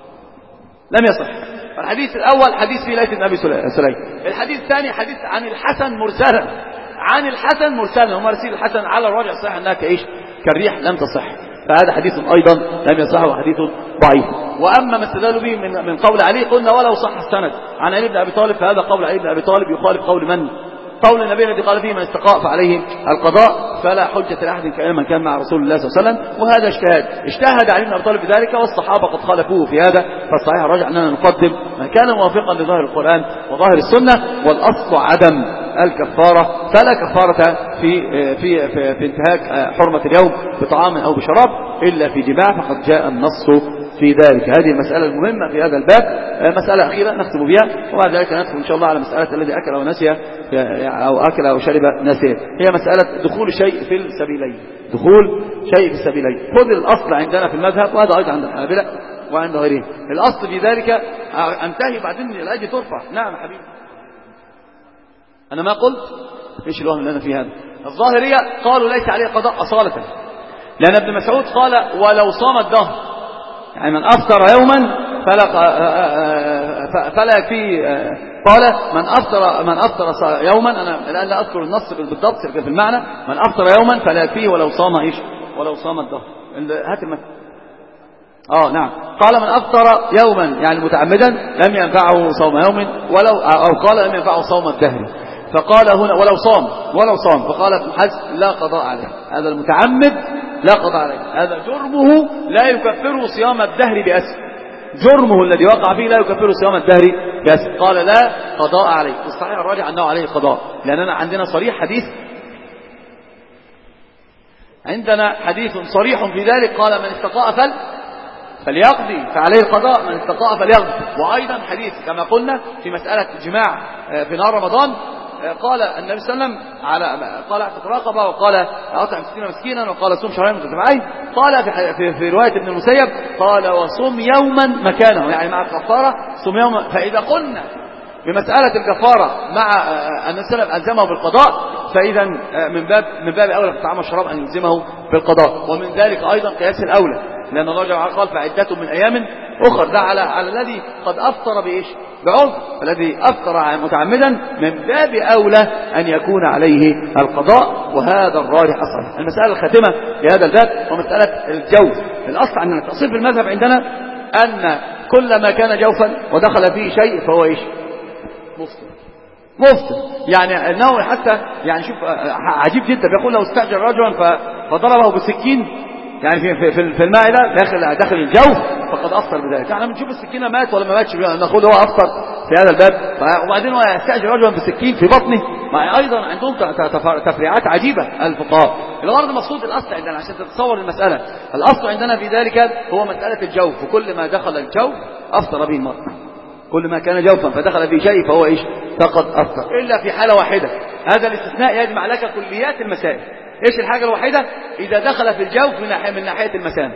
لم يصح. الحديث الأول حديث فيه ليث بن أبي سليم. الحديث الثاني حديث عن الحسن مرسلا، عن الحسن مرسلا، ومرسيل الحسن على الراجع صحيح أنها كإيش؟ كالريح لم تصح. فهذا حديث أيضا لم يصح وحديث ضعيف. وأما ما استدلوا به من قول علي قلنا ولو صح السند عن علي بن أبي طالب، فهذا قول علي بن أبي طالب يخالف قول من؟ قول النبي الذي قال فيه من استقاء فعليه القضاء، فلا حجة لأحد كأن كان مع رسول الله صلى الله عليه وسلم. وهذا اجتهد علي بن أبي طالب بذلك، والصحابة قد خالفوه في هذا. فالصحيح الراجع أننا نقدم ما كان موافقا لظاهر القرآن وظاهر السنة، والأصل عدم الكفارة. فلا كفارة في انتهاك حرمة اليوم بطعام أو بشراب إلا في جماع، فقد جاء النص في ذلك. هذه المسألة المهمة في هذا الباب. مسألة أخيرة نختم بها، وبعد ذلك ندخل إن شاء الله على مسألة الذي أكل ونسي أو أكل أو شرب نسي، هي مسألة دخول شيء في السبيلين. دخول شيء في السبيلين خذ الأصل عندنا في المذهب، وهذا أيضا عند الحنابلة وعند غيرهم. الأصل في ذلك أنتهي بعدين الأيدي ترفع. نعم حبيبي، أنا ما قلت إيش الوهم اللي أنا فيه هذا. الظاهرية قالوا ليس عليه قضاء أصالة، لأن ابن مسعود قال ولو صام الدهر، يعني من أفطر يوما فلا يكفي. قال من أفطر يوما، أنا الآن لا أذكر النص بالضبط في المعنى، من أفطر يوما فلا يكفيه ولو صام إيش؟ ولو صام الدهر. هات المثل. نعم، قال من أفطر يوما يعني متعمدا لم ينفعه صوم يوم أو قال لم ينفعه صوم الدهر. فقال هنا ولو صام فقال ابن حزم لا قضاء عليه، هذا المتعمد لا قضاء عليه، هذا جرمه لا يكفره صيام الدهر بأسر، جرمه الذي وقع فيه لا يكفره صيام الدهر بأسر. قال لا قضاء عليه. الصحيح الراجع أنه عليه قضاء، لأننا عندنا صريح حديث، عندنا حديث صريح في ذلك، قال من استقاء فليقضي فعليه القضاء، من استقاء فليقضي. وأيضا حديث كما قلنا في مسألة الجماع في نهار رمضان، قال النبي صلى الله عليه وسلم قال اعتق رقبة، وقال اطعم 60 مسكينا، وقال صوم شهرين متتابعين. قال في رواية ابن المسيب قال وصوم يوما مكانه، يعني مع الكفارة صوم يوما. فإذا قلنا بمسألة الكفارة مع أن السلف ألزمه بالقضاء، فإذا من باب أولى في الطعام والشراب أن يلزمه بالقضاء. ومن ذلك أيضا قياس الأولى، لأن الله جل وعلا قال فعدة من أيام أخر، ده على الذي قد أفطر بإيش؟ بعذر. الذي أفطر متعمدا من باب أولى أن يكون عليه القضاء، وهذا الراجح أصلا. المسألة الخاتمة في هذا الباب ومسألة الجوف. الأصل عندنا التأصيل في المذهب عندنا أن كل ما كان جوفا ودخل فيه شيء فهو إيش؟ مفطر. يعني أنه حتى يعني شوف عجيب جدا، بيقول لو استأجر رجلا فضربه بالسكين يعني في المائدة داخل الجوف فقد أفطر بذلك. يعني بنشوف السكينة مات ولا ما ماتش، نقول هو أفطر في هذا الباب. وبعدين ويستأجر رجلا بسكين في بطنه، مع أيضا عندهم تفريعات عجيبة الفقهاء. الغرض المقصود الأصل عندنا عشان تتصور المسألة، الأصل عندنا في ذلك هو مسألة الجوف، وكل ما دخل الجوف أفطر به المرء، كل ما كان جوفا فدخل فيه شيء فهو إيش؟ فقد أفطر، إلا في حالة واحدة. هذا الاستثناء يجمع لك كليات المسائل. إيش الحاجة الوحيدة؟ إذا دخل في الجوف من ناحية المسام.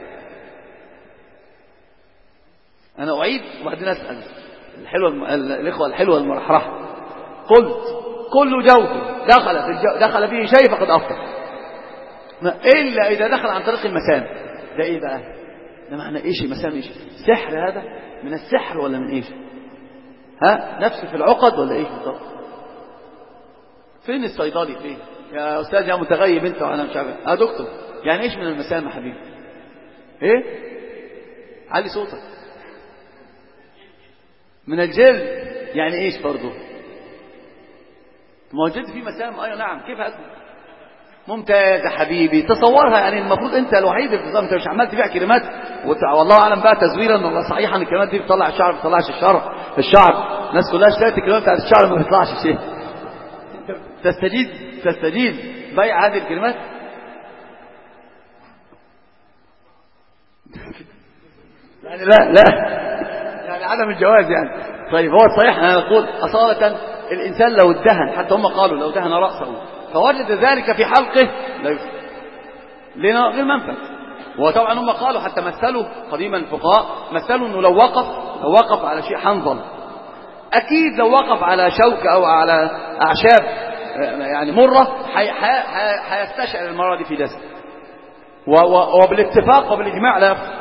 أنا أعيد وبعدين أسأل الإخوة الحلوة المرحرحة. قلت كل جوف دخل فيه شيء فقد أفطر، إلا إذا دخل عن طريق المسام. ده إيه بقى؟ ده معنى إيش المسام؟ إيش؟ سحر؟ هذا من السحر ولا من إيش؟ نفس في العقد ولا إيش بالضبط؟ فين الصيدلي؟ فين يا أستاذ يا متغيب أنت وأنا مش عارف. دكتور، يعني إيش من المسام يا حبيبي؟ إيه؟ علي صوتك. من الجلد، يعني إيش برضه؟ ما هو الجلد فيه مسام. أيوة نعم. كيف هذا؟ ممتاز يا حبيبي. تصورها، يعني المفروض أنت الوحيد في النظام، أنت مش عمال تبيع كلمات والله أعلم بقى تزويرا ولا صحيحا الكلمات دي بتطلع الشعر ما بتطلعش الشعر. الناس كلها اشترت الكلمات بتاعت الشعر ما بيطلعش شيء. تستجيد بيع هذه الكلمات؟ يعني لا يعني عدم الجواز يعني. طيب هو الصحيح أنا نقول أصالة الإنسان لو ادهن، حتى هم قالوا لو دهن رأسه فوجد ذلك في حلقه لا يفسد لنا غير منفذ. وطبعا هم قالوا حتى مثلوا قديما الفقهاء، مثلوا انه لو وقف على شيء حنظل، اكيد لو وقف على شوكة او على اعشاب يعني مرة هيستشعر المرة دي في جسد، وبالاتفاق وبالاجماع لا يفسد.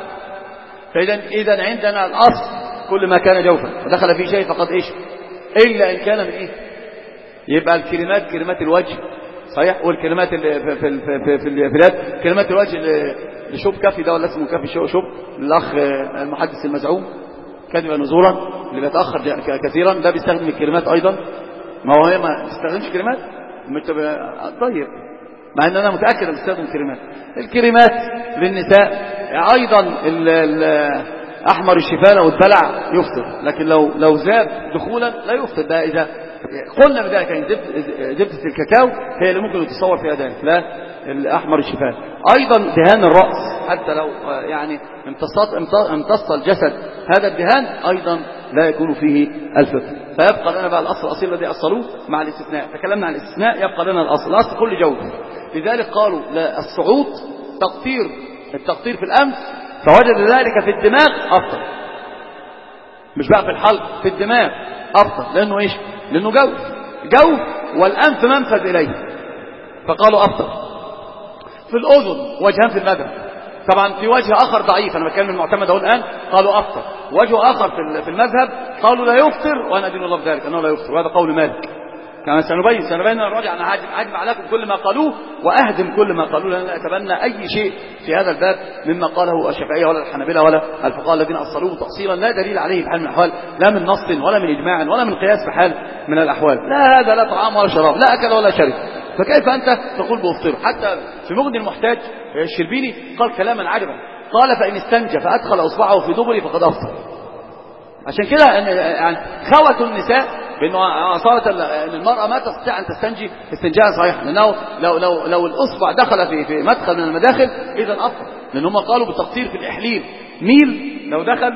فاذا عندنا الاصل كل ما كان جوفا ودخل فيه شيء فقد ايش، الا ان كان من ايه. يبقى الكلمات كلمات الوجه صحيح، والكلمات اللي في اليد كلمات الوجه لشوب كافي ده ولا اسمه كافي شوب الاخ المحدث المزعوم كذب نزورا اللي بيتاخر كثيرا، ده بيستخدم الكلمات ايضا. ما هو ما بيستخدمش كلمات طيب، مع ان انا متاكد انه بيستخدم الكلمات للنساء ايضا. احمر الشفانه والدلع يفطر، لكن لو زاد دخولا لا يفطر. ده اذا قلنا بذلك يعني زبدة الكاكاو هي اللي ممكن يتصور فيها ذلك، لا الأحمر الشفاء. أيضا دهان الرأس حتى لو يعني امتص الجسد هذا الدهان أيضا لا يكون فيه الفطر. فيبقى لنا بقى الأصل الأصيل الذي أصلوه مع الاستثناء. تكلمنا عن الاستثناء، يبقى لنا الأصل كل جوف. لذلك قالوا لا الصعود التقطير في الأنف، فوجد ذلك في الدماغ أفضل، مش بقى في الحلق، في الدماغ أفضل. لأنه إيش؟ لأنه جوف والأنف منفذ إليه، فقالوا أفضل. في الأذن وجهان في المذهب، طبعا في وجه آخر ضعيف، أنا بتكلم المعتمد أهو الآن، قالوا أفضل. وجه آخر في المذهب قالوا لا يفطر، وأنا أدين الله بذلك أنه لا يفطر، وهذا قول مالك. كما سنبين الراجع. أنا هجمع لكم كل ما قالوه وأهدم كل ما قالوه، لأن أتبنى أي شيء في هذا الباب مما قاله الشافعية ولا الحنابلة ولا الفقهاء الذين أصلوه تأصيلا لا دليل عليه بحال من الأحوال، لا من نص ولا من إجماع ولا من قياس بحال من الأحوال. لا هذا لا طعام ولا شراب، لا أكل ولا شرب، فكيف أنت تقول بأفطر؟ حتى في مغني المحتاج الشربيني قال كلاما عجبا، قال فإن استنجى فأدخل أصبعه في دبري فقد أفطر. عشان كده يعني خوة النساء بأنه صارت أن المرأة ما تستطيع أن تستنجي استنجاء صحيحا، لأنه لو الأصبع دخل في مدخل من المداخل إذا أفطر، لأن هم قالوا بالتقطير في الإحليل ميل لو دخل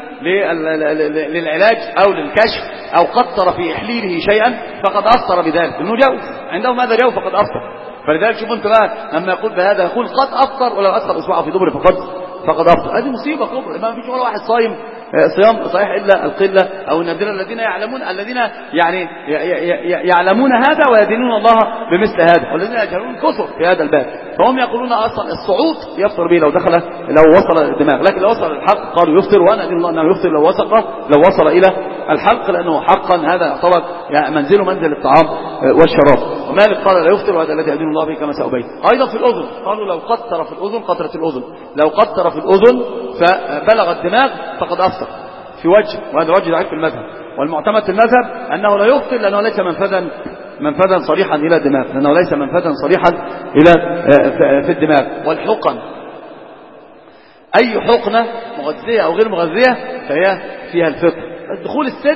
للعلاج أو للكشف أو قطر في إحليله شيئا فقد أفطر بذلك، لأنه جوف عندهم هذا جوف فقد أفطر. فلذلك شوف أنت بقى لما يقول بهذا يقول قد أفطر، ولو أدخل أصبعه في دبره فقد أفطر. هذه مصيبة كبرى، ما فيش ولا واحد صايم صيام صحيح إلا القلة أو النادرة الذين يعني يعلمون هذا ويدينون الله بمثل هذا، والذين يجهلون كثر في هذا الباب. فهم يقولون أصلا الصعود يفطر به لو وصل الدماغ، لكن لو وصل الحلق قالوا يفطر، وأنا أدين الله أنه يفطر لو وصل إلى الحلق، لأنه حقا هذا يعتبر يعني منزل الطعام والشراب. ومالك قال لا يفطر، وهذا الذي يدين الله به كما سأبين. أيضا في الأذن قالوا لو قطر في الأذن قطرة الأذن، لو قطر في الأذن فبلغ الدماغ فقد أفطر في وجه، وهذا وجه ضعيف في المذهب. والمعتمد في المذهب أنه لا يفطر لأنه ليس منفذا صريحا إلى الدماغ، لأنه ليس منفذا صريحا إلى في الدماغ. والحقن أي حقنة مغذية أو غير مغذية فهي فيها الفطر. دخول السن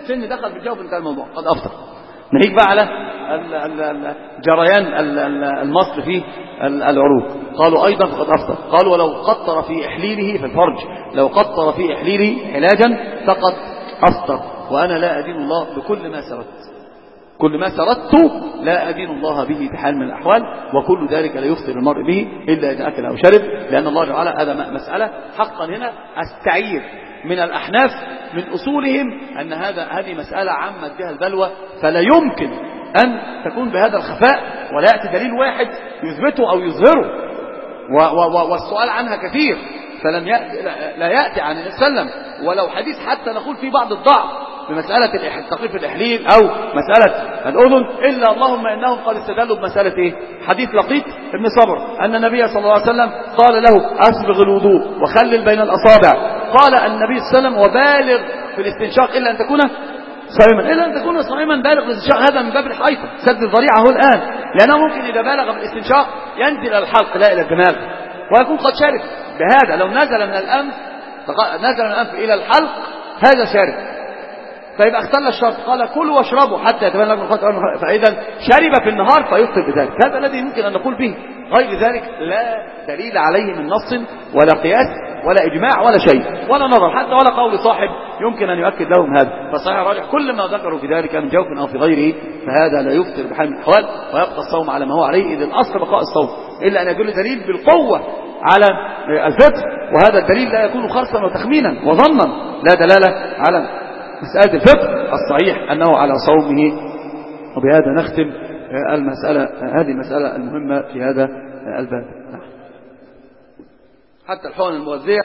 السن دخل في الجوف انتهى الموضوع قد أفطر. نهيك بقى على جريان المصل في العروق، قالوا أيضا فقد أفطر. قالوا ولو قطر في إحليله في الفرج، لو قطر في إحليله علاجا فقد أفطر. وأنا لا أدين الله بكل ما سردت، كل ما سردت لا أدين الله به بحال من الأحوال، وكل ذلك لا يفطر المرء به إلا إذا أكل أو شرب، لأن الله تعالى هذا مسألة حقا هنا أستعير من الأحناف من أصولهم أن هذه مسألة عامة بها البلوى، فلا يمكن أن تكون بهذا الخفاء ولا يأتي دليل واحد يثبته أو يظهره، والسؤال عنها كثير، فلم يأتي لا يأتي عن النبي صلى الله عليه وسلم ولو حديث حتى نقول فيه بعض الضعف بمسألة تخفيف الإحليل أو مسألة الأذن، إلا اللهم إنهم قد استدلوا بمسألة إيه؟ حديث لقيط بن صبر أن النبي صلى الله عليه وسلم قال له أسبغ الوضوء وخلل بين الأصابع، قال النبي صلى الله عليه وسلم وبالغ في الاستنشاق إلا أن تكون صائما، إلا أن تكون صائما بالغ في الاستنشاق، هذا من باب الحيطة سد الذريعة هو الآن، لأنه ممكن إذا بالغ في الاستنشاق ينزل إلى الحلق لا إلى الدماغ ويكون قد شرب بهذا، لو نزل من الأنف إلى الحلق هذا شارب، فيبقى اختل الشرط. قال كلوا واشربوا حتى يتبين لكم الخيط الأبيض، فإذا شرب في النهار فيفطر بذلك، هذا الذي يمكن أن نقول به، غير ذلك لا دليل عليه من نص ولا قياس ولا إجماع ولا شيء ولا نظر حتى ولا قول صاحب يمكن أن يؤكد لهم هذا. فصحيح راجح كل ما ذكروا في ذلك من جوف أو في غيره فهذا لا يفطر بحال من الأحوال، ويبقى الصوم على ما هو عليه، إذ الأصل بقاء الصوم، إلا أن يدل دليل بالقوة على الفطر، وهذا الدليل لا يكون خرصا وتخمينا وظنا، لا دلالة على مسألة الفطر، الصحيح أنه على صومه. وبهذا نختم هذه المسألة المهمة في هذا الباب. حتى الحقن المغذية